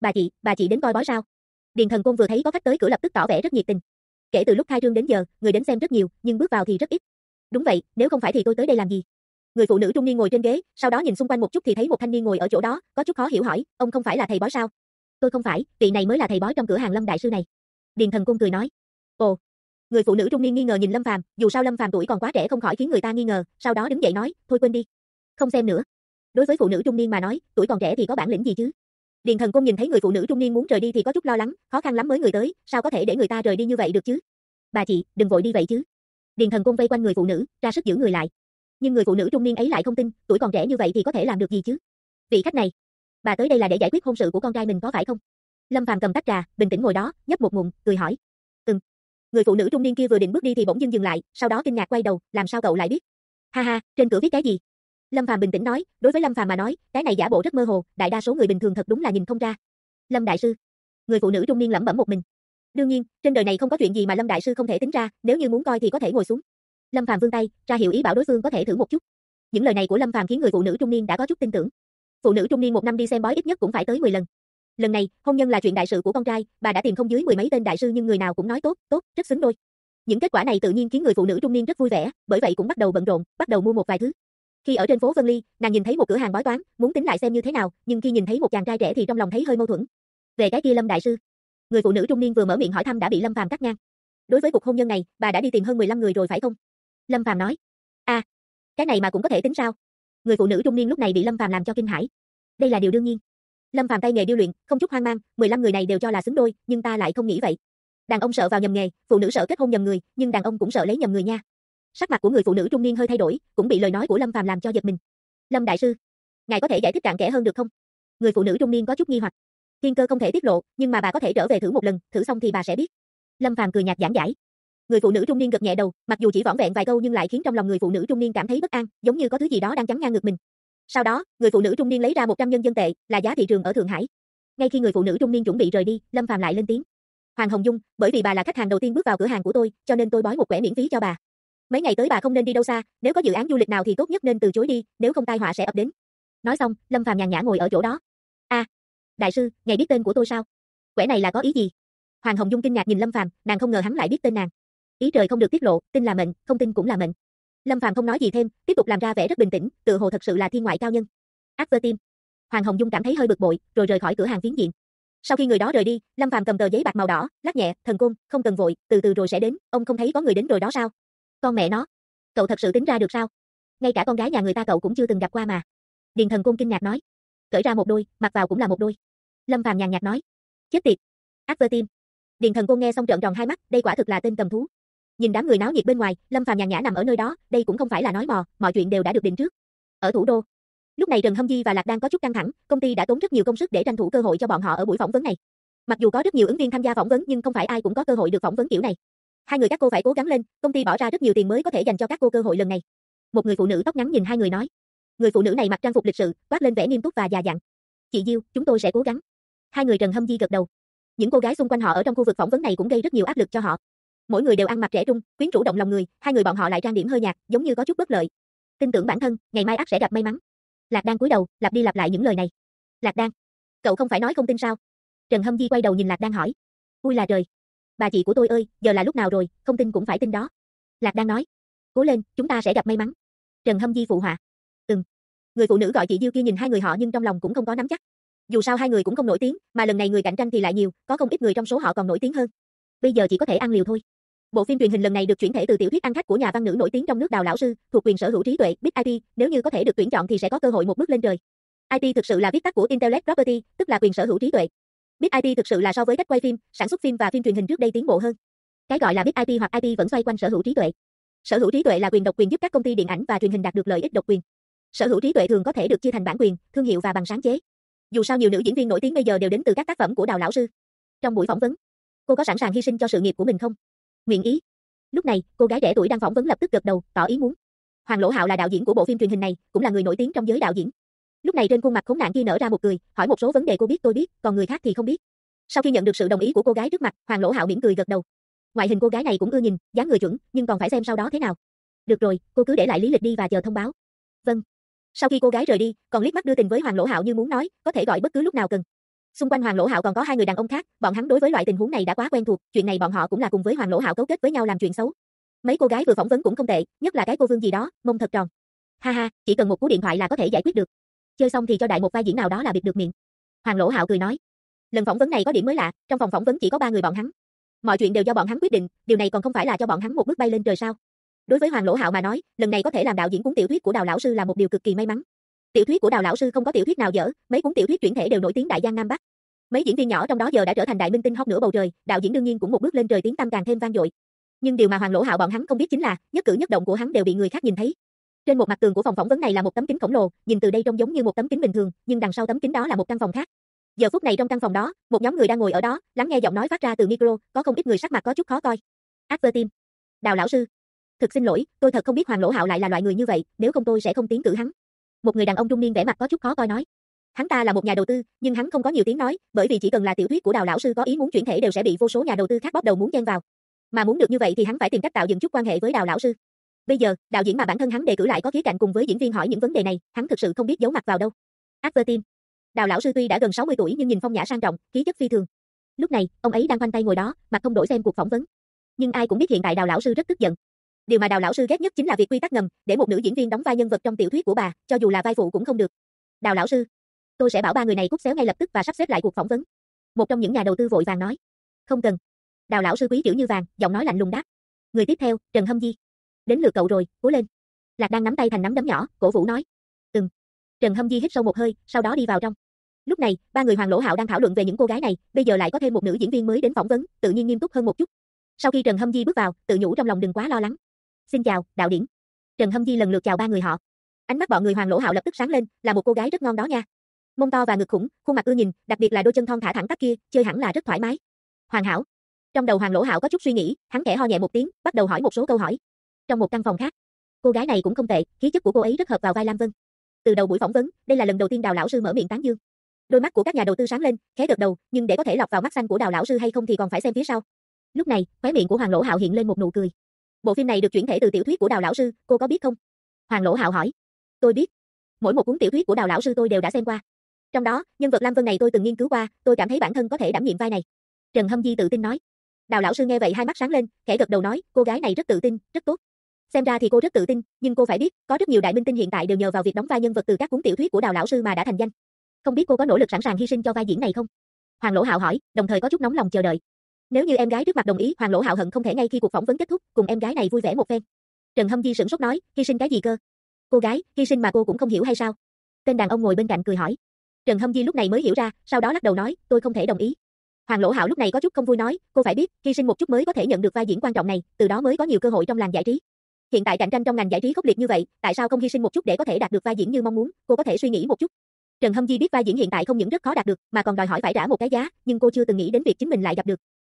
Bà chị đến coi bói sao? Điền Thần Côn vừa thấy có khách tới cửa lập tức tỏ vẻ rất nhiệt tình. Kể từ lúc khai trương đến giờ, người đến xem rất nhiều, nhưng bước vào thì rất ít. Đúng vậy, nếu không phải thì tôi tới đây làm gì? Người phụ nữ trung niên ngồi trên ghế, sau đó nhìn xung quanh một chút thì thấy một thanh niên ngồi ở chỗ đó, có chút khó hiểu hỏi, ông không phải là thầy bói sao? Tôi không phải, vị này mới là thầy bói trong cửa hàng Lâm đại sư này. Điền Thần Côn cười nói. Ồ. Người phụ nữ trung niên nghi ngờ nhìn Lâm Phàm, dù sao Lâm Phàm tuổi còn quá trẻ không khỏi khiến người ta nghi ngờ, sau đó đứng dậy nói, thôi quên đi, không xem nữa. Đối với phụ nữ trung niên mà nói, tuổi còn trẻ thì có bản lĩnh gì chứ? Điền Thần Côn nhìn thấy người phụ nữ trung niên muốn rời đi thì có chút lo lắng, khó khăn lắm mới người tới, sao có thể để người ta rời đi như vậy được chứ? Bà chị, đừng vội đi vậy chứ. Điền Thần Côn vây quanh người phụ nữ, ra sức giữ người lại. Nhưng người phụ nữ trung niên ấy lại không tin, tuổi còn trẻ như vậy thì có thể làm được gì chứ? Vị khách này, bà tới đây là để giải quyết hôn sự của con trai mình có phải không? Lâm Phàm cầm tách trà, bình tĩnh ngồi đó, nhấp một ngụm, cười hỏi. Người phụ nữ trung niên kia vừa định bước đi thì bỗng dưng dừng lại, sau đó kinh ngạc quay đầu, làm sao cậu lại biết? Ha ha, trên cửa viết cái gì? Lâm Phàm bình tĩnh nói, đối với Lâm Phàm mà nói, cái này giả bộ rất mơ hồ, đại đa số người bình thường thật đúng là nhìn không ra. Lâm đại sư. Người phụ nữ trung niên lẩm bẩm một mình. Đương nhiên, trên đời này không có chuyện gì mà Lâm đại sư không thể tính ra, nếu như muốn coi thì có thể ngồi xuống. Lâm Phàm vươn tay, ra hiệu ý bảo đối phương có thể thử một chút. Những lời này của Lâm Phàm khiến người phụ nữ trung niên đã có chút tin tưởng. Phụ nữ trung niên một năm đi xem bói ít nhất cũng phải tới 10 lần. Lần này, hôn nhân là chuyện đại sự của con trai, bà đã tìm không dưới 10 mấy tên đại sư nhưng người nào cũng nói tốt, rất xứng đôi. Những kết quả này tự nhiên khiến người phụ nữ trung niên rất vui vẻ, bởi vậy cũng bắt đầu bận rộn, bắt đầu mua một vài thứ. Khi ở trên phố Vân Ly, nàng nhìn thấy một cửa hàng bói toán, muốn tính lại xem như thế nào, nhưng khi nhìn thấy một chàng trai trẻ thì trong lòng thấy hơi mâu thuẫn. Về cái kia Lâm đại sư, người phụ nữ trung niên vừa mở miệng hỏi thăm đã bị Lâm Phàm cắt ngang. Đối với cuộc hôn nhân này, bà đã đi tìm hơn 15 người rồi phải không? Lâm Phàm nói. À, cái này mà cũng có thể tính sao? Người phụ nữ trung niên lúc này bị Lâm Phàm làm cho kinh hãi. Đây là điều đương nhiên. Lâm Phàm tay nghề điêu luyện, không chút hoang mang, 15 người này đều cho là xứng đôi, nhưng ta lại không nghĩ vậy. Đàn ông sợ vào nhầm nghề, phụ nữ sợ kết hôn nhầm người, nhưng đàn ông cũng sợ lấy nhầm người nha. Sắc mặt của người phụ nữ trung niên hơi thay đổi, cũng bị lời nói của Lâm Phàm làm cho giật mình. Lâm đại sư, ngài có thể giải thích cặn kẽ hơn được không? Người phụ nữ trung niên có chút nghi hoặc. Thiên cơ không thể tiết lộ, nhưng mà bà có thể trở về thử một lần, thử xong thì bà sẽ biết. Lâm Phàm cười nhạt giảng giải. Người phụ nữ trung niên gật nhẹ đầu, mặc dù chỉ vỏn vẹn vài câu nhưng lại khiến trong lòng người phụ nữ trung niên cảm thấy bất an, giống như có thứ gì đó đang chắn ngang ngực mình. Sau đó, người phụ nữ trung niên lấy ra 100 nhân dân tệ, là giá thị trường ở Thượng Hải. Ngay khi người phụ nữ trung niên chuẩn bị rời đi, Lâm Phàm lại lên tiếng. Hoàng Hồng Dung, bởi vì bà là khách hàng đầu tiên bước vào cửa hàng của tôi, cho nên tôi bói một quẻ miễn phí cho bà. Mấy ngày tới bà không nên đi đâu xa, nếu có dự án du lịch nào thì tốt nhất nên từ chối đi, nếu không tai họa sẽ ập đến. Nói xong, Lâm Phàm nhàn nhã ngồi ở chỗ đó. A, đại sư, ngài biết tên của tôi sao? Quẻ này là có ý gì? Hoàng Hồng Dung kinh ngạc nhìn Lâm Phàm, nàng không ngờ hắn lại biết tên nàng. Ý trời không được tiết lộ, tin là mệnh, không tin cũng là mệnh. Lâm Phàm không nói gì thêm, tiếp tục làm ra vẻ rất bình tĩnh, tựa hồ thật sự là thiên ngoại cao nhân. Advertime. Hoàng Hồng Dung cảm thấy hơi bực bội, rồi rời khỏi cửa hàng phiến diện. Sau khi người đó rời đi, Lâm Phàm cầm tờ giấy bạc màu đỏ, lắc nhẹ, thần côn, không cần vội, từ từ rồi sẽ đến, ông không thấy có người đến rồi đó sao? Con mẹ nó, cậu thật sự tính ra được sao? Ngay cả con gái nhà người ta cậu cũng chưa từng gặp qua mà. Điền Thần Côn kinh ngạc nói. Cởi ra một đôi, mặc vào cũng là một đôi. Lâm Phàm nhàn nhạt nói. Chết tiệt. Advertime. Điền Thần Côn nghe xong trợn tròn hai mắt, đây quả thực là tên cầm thú. Nhìn đám người náo nhiệt bên ngoài, Lâm Phàm nhàn nhã nằm ở nơi đó, đây cũng không phải là nói mò, mọi chuyện đều đã được định trước. Ở thủ đô, lúc này Trần Hâm Di và Lạc đang có chút căng thẳng, công ty đã tốn rất nhiều công sức để tranh thủ cơ hội cho bọn họ ở buổi phỏng vấn này. Mặc dù có rất nhiều ứng viên tham gia phỏng vấn nhưng không phải ai cũng có cơ hội được phỏng vấn kiểu này. Hai người các cô phải cố gắng lên, công ty bỏ ra rất nhiều tiền mới có thể dành cho các cô cơ hội lần này. Một người phụ nữ tóc ngắn nhìn hai người nói. Người phụ nữ này mặc trang phục lịch sự, toát lên vẻ nghiêm túc và già dặn. Chị Diêu, chúng tôi sẽ cố gắng. Hai người Trần Hâm Di gật đầu. Những cô gái xung quanh họ ở trong khu vực phỏng vấn này cũng gây rất nhiều áp lực cho họ. Mỗi người đều ăn mặc trẻ trung, quyến rũ động lòng người, hai người bọn họ lại trang điểm hơi nhạt, giống như có chút bất lợi. Tin tưởng bản thân, ngày mai ắt sẽ gặp may mắn. Lạc Đan cúi đầu, lặp đi lặp lại những lời này. Lạc Đan, cậu không phải nói không tin sao? Trần Hâm Di quay đầu nhìn Lạc Đan hỏi. Ui là trời, bà chị của tôi ơi, giờ là lúc nào rồi, không tin cũng phải tin đó. Lạc Đan nói. Cố lên, chúng ta sẽ gặp may mắn. Trần Hâm Di phụ họa. Người phụ nữ gọi chị Diêu kia nhìn hai người họ nhưng trong lòng cũng không có nắm chắc. Dù sao hai người cũng không nổi tiếng, mà lần này người cạnh tranh thì lại nhiều, có không ít người trong số họ còn nổi tiếng hơn. Bây giờ chỉ có thể ăn liều thôi. Bộ phim truyền hình lần này được chuyển thể từ tiểu thuyết ăn khách của nhà văn nữ nổi tiếng trong nước Đào lão sư, thuộc quyền sở hữu trí tuệ Big IP, nếu như có thể được tuyển chọn thì sẽ có cơ hội một bước lên trời. IP thực sự là viết tắt của Intellect Property, tức là quyền sở hữu trí tuệ. Big IP thực sự là so với cách quay phim, sản xuất phim và phim truyền hình trước đây tiến bộ hơn. Cái gọi là Big IP hoặc IP vẫn xoay quanh sở hữu trí tuệ. Sở hữu trí tuệ là quyền độc quyền giúp các công ty điện ảnh và truyền hình đạt được lợi ích độc quyền. Sở hữu trí tuệ thường có thể được chia thành bản quyền, thương hiệu và bằng sáng chế. Dù sao nhiều nữ diễn viên nổi tiếng bây giờ đều đến từ các tác phẩm của Đào lão sư. Trong buổi phỏng vấn, cô có sẵn sàng hy sinh cho sự nghiệp của mình không? Nguyện ý. Lúc này, cô gái trẻ tuổi đang phỏng vấn lập tức gật đầu, tỏ ý muốn. Hoàng Lỗ Hạo là đạo diễn của bộ phim truyền hình này, cũng là người nổi tiếng trong giới đạo diễn. Lúc này trên khuôn mặt khốn nạn kia nở ra một cười, hỏi một số vấn đề cô biết tôi biết, còn người khác thì không biết. Sau khi nhận được sự đồng ý của cô gái trước mặt, Hoàng Lỗ Hạo mỉm cười gật đầu. Ngoại hình cô gái này cũng ưa nhìn, dáng người chuẩn, nhưng còn phải xem sau đó thế nào. Được rồi, cô cứ để lại lý lịch đi và chờ thông báo. Vâng. Sau khi cô gái rời đi, còn liếc mắt đưa tình với Hoàng Lỗ Hạo như muốn nói, có thể gọi bất cứ lúc nào cần. Xung quanh Hoàng Lỗ Hạo còn có hai người đàn ông khác, bọn hắn đối với loại tình huống này đã quá quen thuộc, chuyện này bọn họ cũng là cùng với Hoàng Lỗ Hạo cấu kết với nhau làm chuyện xấu. Mấy cô gái vừa phỏng vấn cũng không tệ, nhất là cái cô Vương gì đó, mông thật tròn. Ha ha, chỉ cần một cú điện thoại là có thể giải quyết được. Chơi xong thì cho đại một vai diễn nào đó là bịt được miệng. Hoàng Lỗ Hạo cười nói. Lần phỏng vấn này có điểm mới lạ, trong phòng phỏng vấn chỉ có 3 người bọn hắn. Mọi chuyện đều do bọn hắn quyết định, điều này còn không phải là cho bọn hắn một bước bay lên trời sao? Đối với Hoàng Lỗ Hạo mà nói, lần này có thể làm đạo diễn cuốn tiểu thuyết của Đào lão sư là một điều cực kỳ may mắn. Tiểu thuyết của Đào lão sư không có tiểu thuyết nào dở, mấy cuốn tiểu thuyết chuyển thể đều nổi tiếng đại giang nam bắc. Mấy diễn viên nhỏ trong đó giờ đã trở thành đại minh tinh hot nửa bầu trời, đạo diễn đương nhiên cũng một bước lên trời tiếng tăm càng thêm vang dội. Nhưng điều mà Hoàng Lỗ Hạo bọn hắn không biết chính là, nhất cử nhất động của hắn đều bị người khác nhìn thấy. Trên một mặt tường của phòng phỏng vấn này là một tấm kính khổng lồ, nhìn từ đây trông giống như một tấm kính bình thường, nhưng đằng sau tấm kính đó là một căn phòng khác. Giờ phút này trong căn phòng đó, một nhóm người đang ngồi ở đó, lắng nghe giọng nói phát ra từ micro, có không ít người sắc mặt có chút khó coi. Advertime. Đào lão sư. Thực xin lỗi, tôi thật không biết Hoàng Lỗ Hạo lại là loại người như vậy, nếu không tôi sẽ không tiến cử hắn. Một người đàn ông trung niên vẻ mặt có chút khó coi nói. Hắn ta là một nhà đầu tư, nhưng hắn không có nhiều tiếng nói, bởi vì chỉ cần là tiểu thuyết của Đào lão sư có ý muốn chuyển thể đều sẽ bị vô số nhà đầu tư khác bóp đầu muốn chen vào. Mà muốn được như vậy thì hắn phải tìm cách tạo dựng chút quan hệ với Đào lão sư. Bây giờ, đạo diễn mà bản thân hắn đề cử lại có khía cạnh cùng với diễn viên hỏi những vấn đề này, hắn thực sự không biết giấu mặt vào đâu. Advertime. Đào lão sư tuy đã gần 60 tuổi nhưng nhìn phong nhã sang trọng, khí chất phi thường. Lúc này, ông ấy đang khoanh tay ngồi đó, mặt không đổi xem cuộc phỏng vấn. Nhưng ai cũng biết hiện tại Đào lão sư rất tức giận. Điều mà Đào lão sư ghét nhất chính là việc quy tắc ngầm, để một nữ diễn viên đóng vai nhân vật trong tiểu thuyết của bà, cho dù là vai phụ cũng không được. Đào lão sư, tôi sẽ bảo 3 người này cút xéo ngay lập tức và sắp xếp lại cuộc phỏng vấn. Một trong những nhà đầu tư vội vàng nói. Không cần. Đào lão sư quý kiểu như vàng, giọng nói lạnh lùng đáp. Người tiếp theo, Trần Hâm Di. Đến lượt cậu rồi, cố lên. Lạc đang nắm tay thành nắm đấm nhỏ, cổ vũ nói. Trần Hâm Di hít sâu một hơi, sau đó đi vào trong. Lúc này, ba người Hoàng Lỗ Hạo đang thảo luận về những cô gái này, bây giờ lại có thêm một nữ diễn viên mới đến phỏng vấn, tự nhiên nghiêm túc hơn một chút. Sau khi Trần Hâm Di bước vào, tự nhủ trong lòng đừng quá lo lắng. Xin chào, đạo diễn. Trần Hâm Di lần lượt chào ba người họ. Ánh mắt bọn người Hoàng Lỗ Hạo lập tức sáng lên, là một cô gái rất ngon đó nha. Mông to và ngực khủng, khuôn mặt ưa nhìn, đặc biệt là đôi chân thon thả thẳng tắp kia, chơi hẳn là rất thoải mái. Hoàn hảo. Trong đầu Hoàng Lỗ Hạo có chút suy nghĩ, hắn khẽ ho nhẹ một tiếng, bắt đầu hỏi một số câu hỏi. Trong một căn phòng khác, cô gái này cũng không tệ, khí chất của cô ấy rất hợp vào vai Lam Vân. Từ đầu buổi phỏng vấn, đây là lần đầu tiên Đào lão sư mở miệng tán dương. Đôi mắt của các nhà đầu tư sáng lên, khẽ gật đầu, nhưng để có thể lọt vào mắt xanh của Đào lão sư hay không thì còn phải xem phía sau. Lúc này, khóe miệng của Hoàng Lỗ Hạo hiện lên một nụ cười. Bộ phim này được chuyển thể từ tiểu thuyết của Đào lão sư, cô có biết không? Hoàng Lỗ Hạo hỏi. Tôi biết. Mỗi một cuốn tiểu thuyết của Đào lão sư tôi đều đã xem qua. Trong đó, nhân vật Lam Vân này tôi từng nghiên cứu qua, tôi cảm thấy bản thân có thể đảm nhiệm vai này. Trần Hâm Di tự tin nói. Đào lão sư nghe vậy hai mắt sáng lên, khẽ gật đầu nói, cô gái này rất tự tin, rất tốt. Xem ra thì cô rất tự tin, nhưng cô phải biết, có rất nhiều đại minh tinh hiện tại đều nhờ vào việc đóng vai nhân vật từ các cuốn tiểu thuyết của Đào lão sư mà đã thành danh. Không biết cô có nỗ lực sẵn sàng hy sinh cho vai diễn này không? Hoàng Lỗ Hạo hỏi, đồng thời có chút nóng lòng chờ đợi. Nếu như em gái trước mặt đồng ý, Hoàng Lỗ Hạo hận không thể ngay khi cuộc phỏng vấn kết thúc, cùng em gái này vui vẻ một phen. Trần Hâm Di sửng sốt nói, hy sinh cái gì cơ? Cô gái, hy sinh mà cô cũng không hiểu hay sao? Tên đàn ông ngồi bên cạnh cười hỏi. Trần Hâm Di lúc này mới hiểu ra, sau đó lắc đầu nói, tôi không thể đồng ý. Hoàng Lỗ Hạo lúc này có chút không vui nói, cô phải biết, hy sinh một chút mới có thể nhận được vai diễn quan trọng này, từ đó mới có nhiều cơ hội trong làng giải trí. Hiện tại cạnh tranh trong ngành giải trí khốc liệt như vậy, tại sao không hy sinh một chút để có thể đạt được vai diễn như mong muốn? Cô có thể suy nghĩ một chút. Trần Hâm Di biết vai diễn hiện tại không những rất khó đạt được, mà còn đòi hỏi phải trả một cái giá, nhưng cô chưa từng nghĩ đến việc chính mình lại gặp được.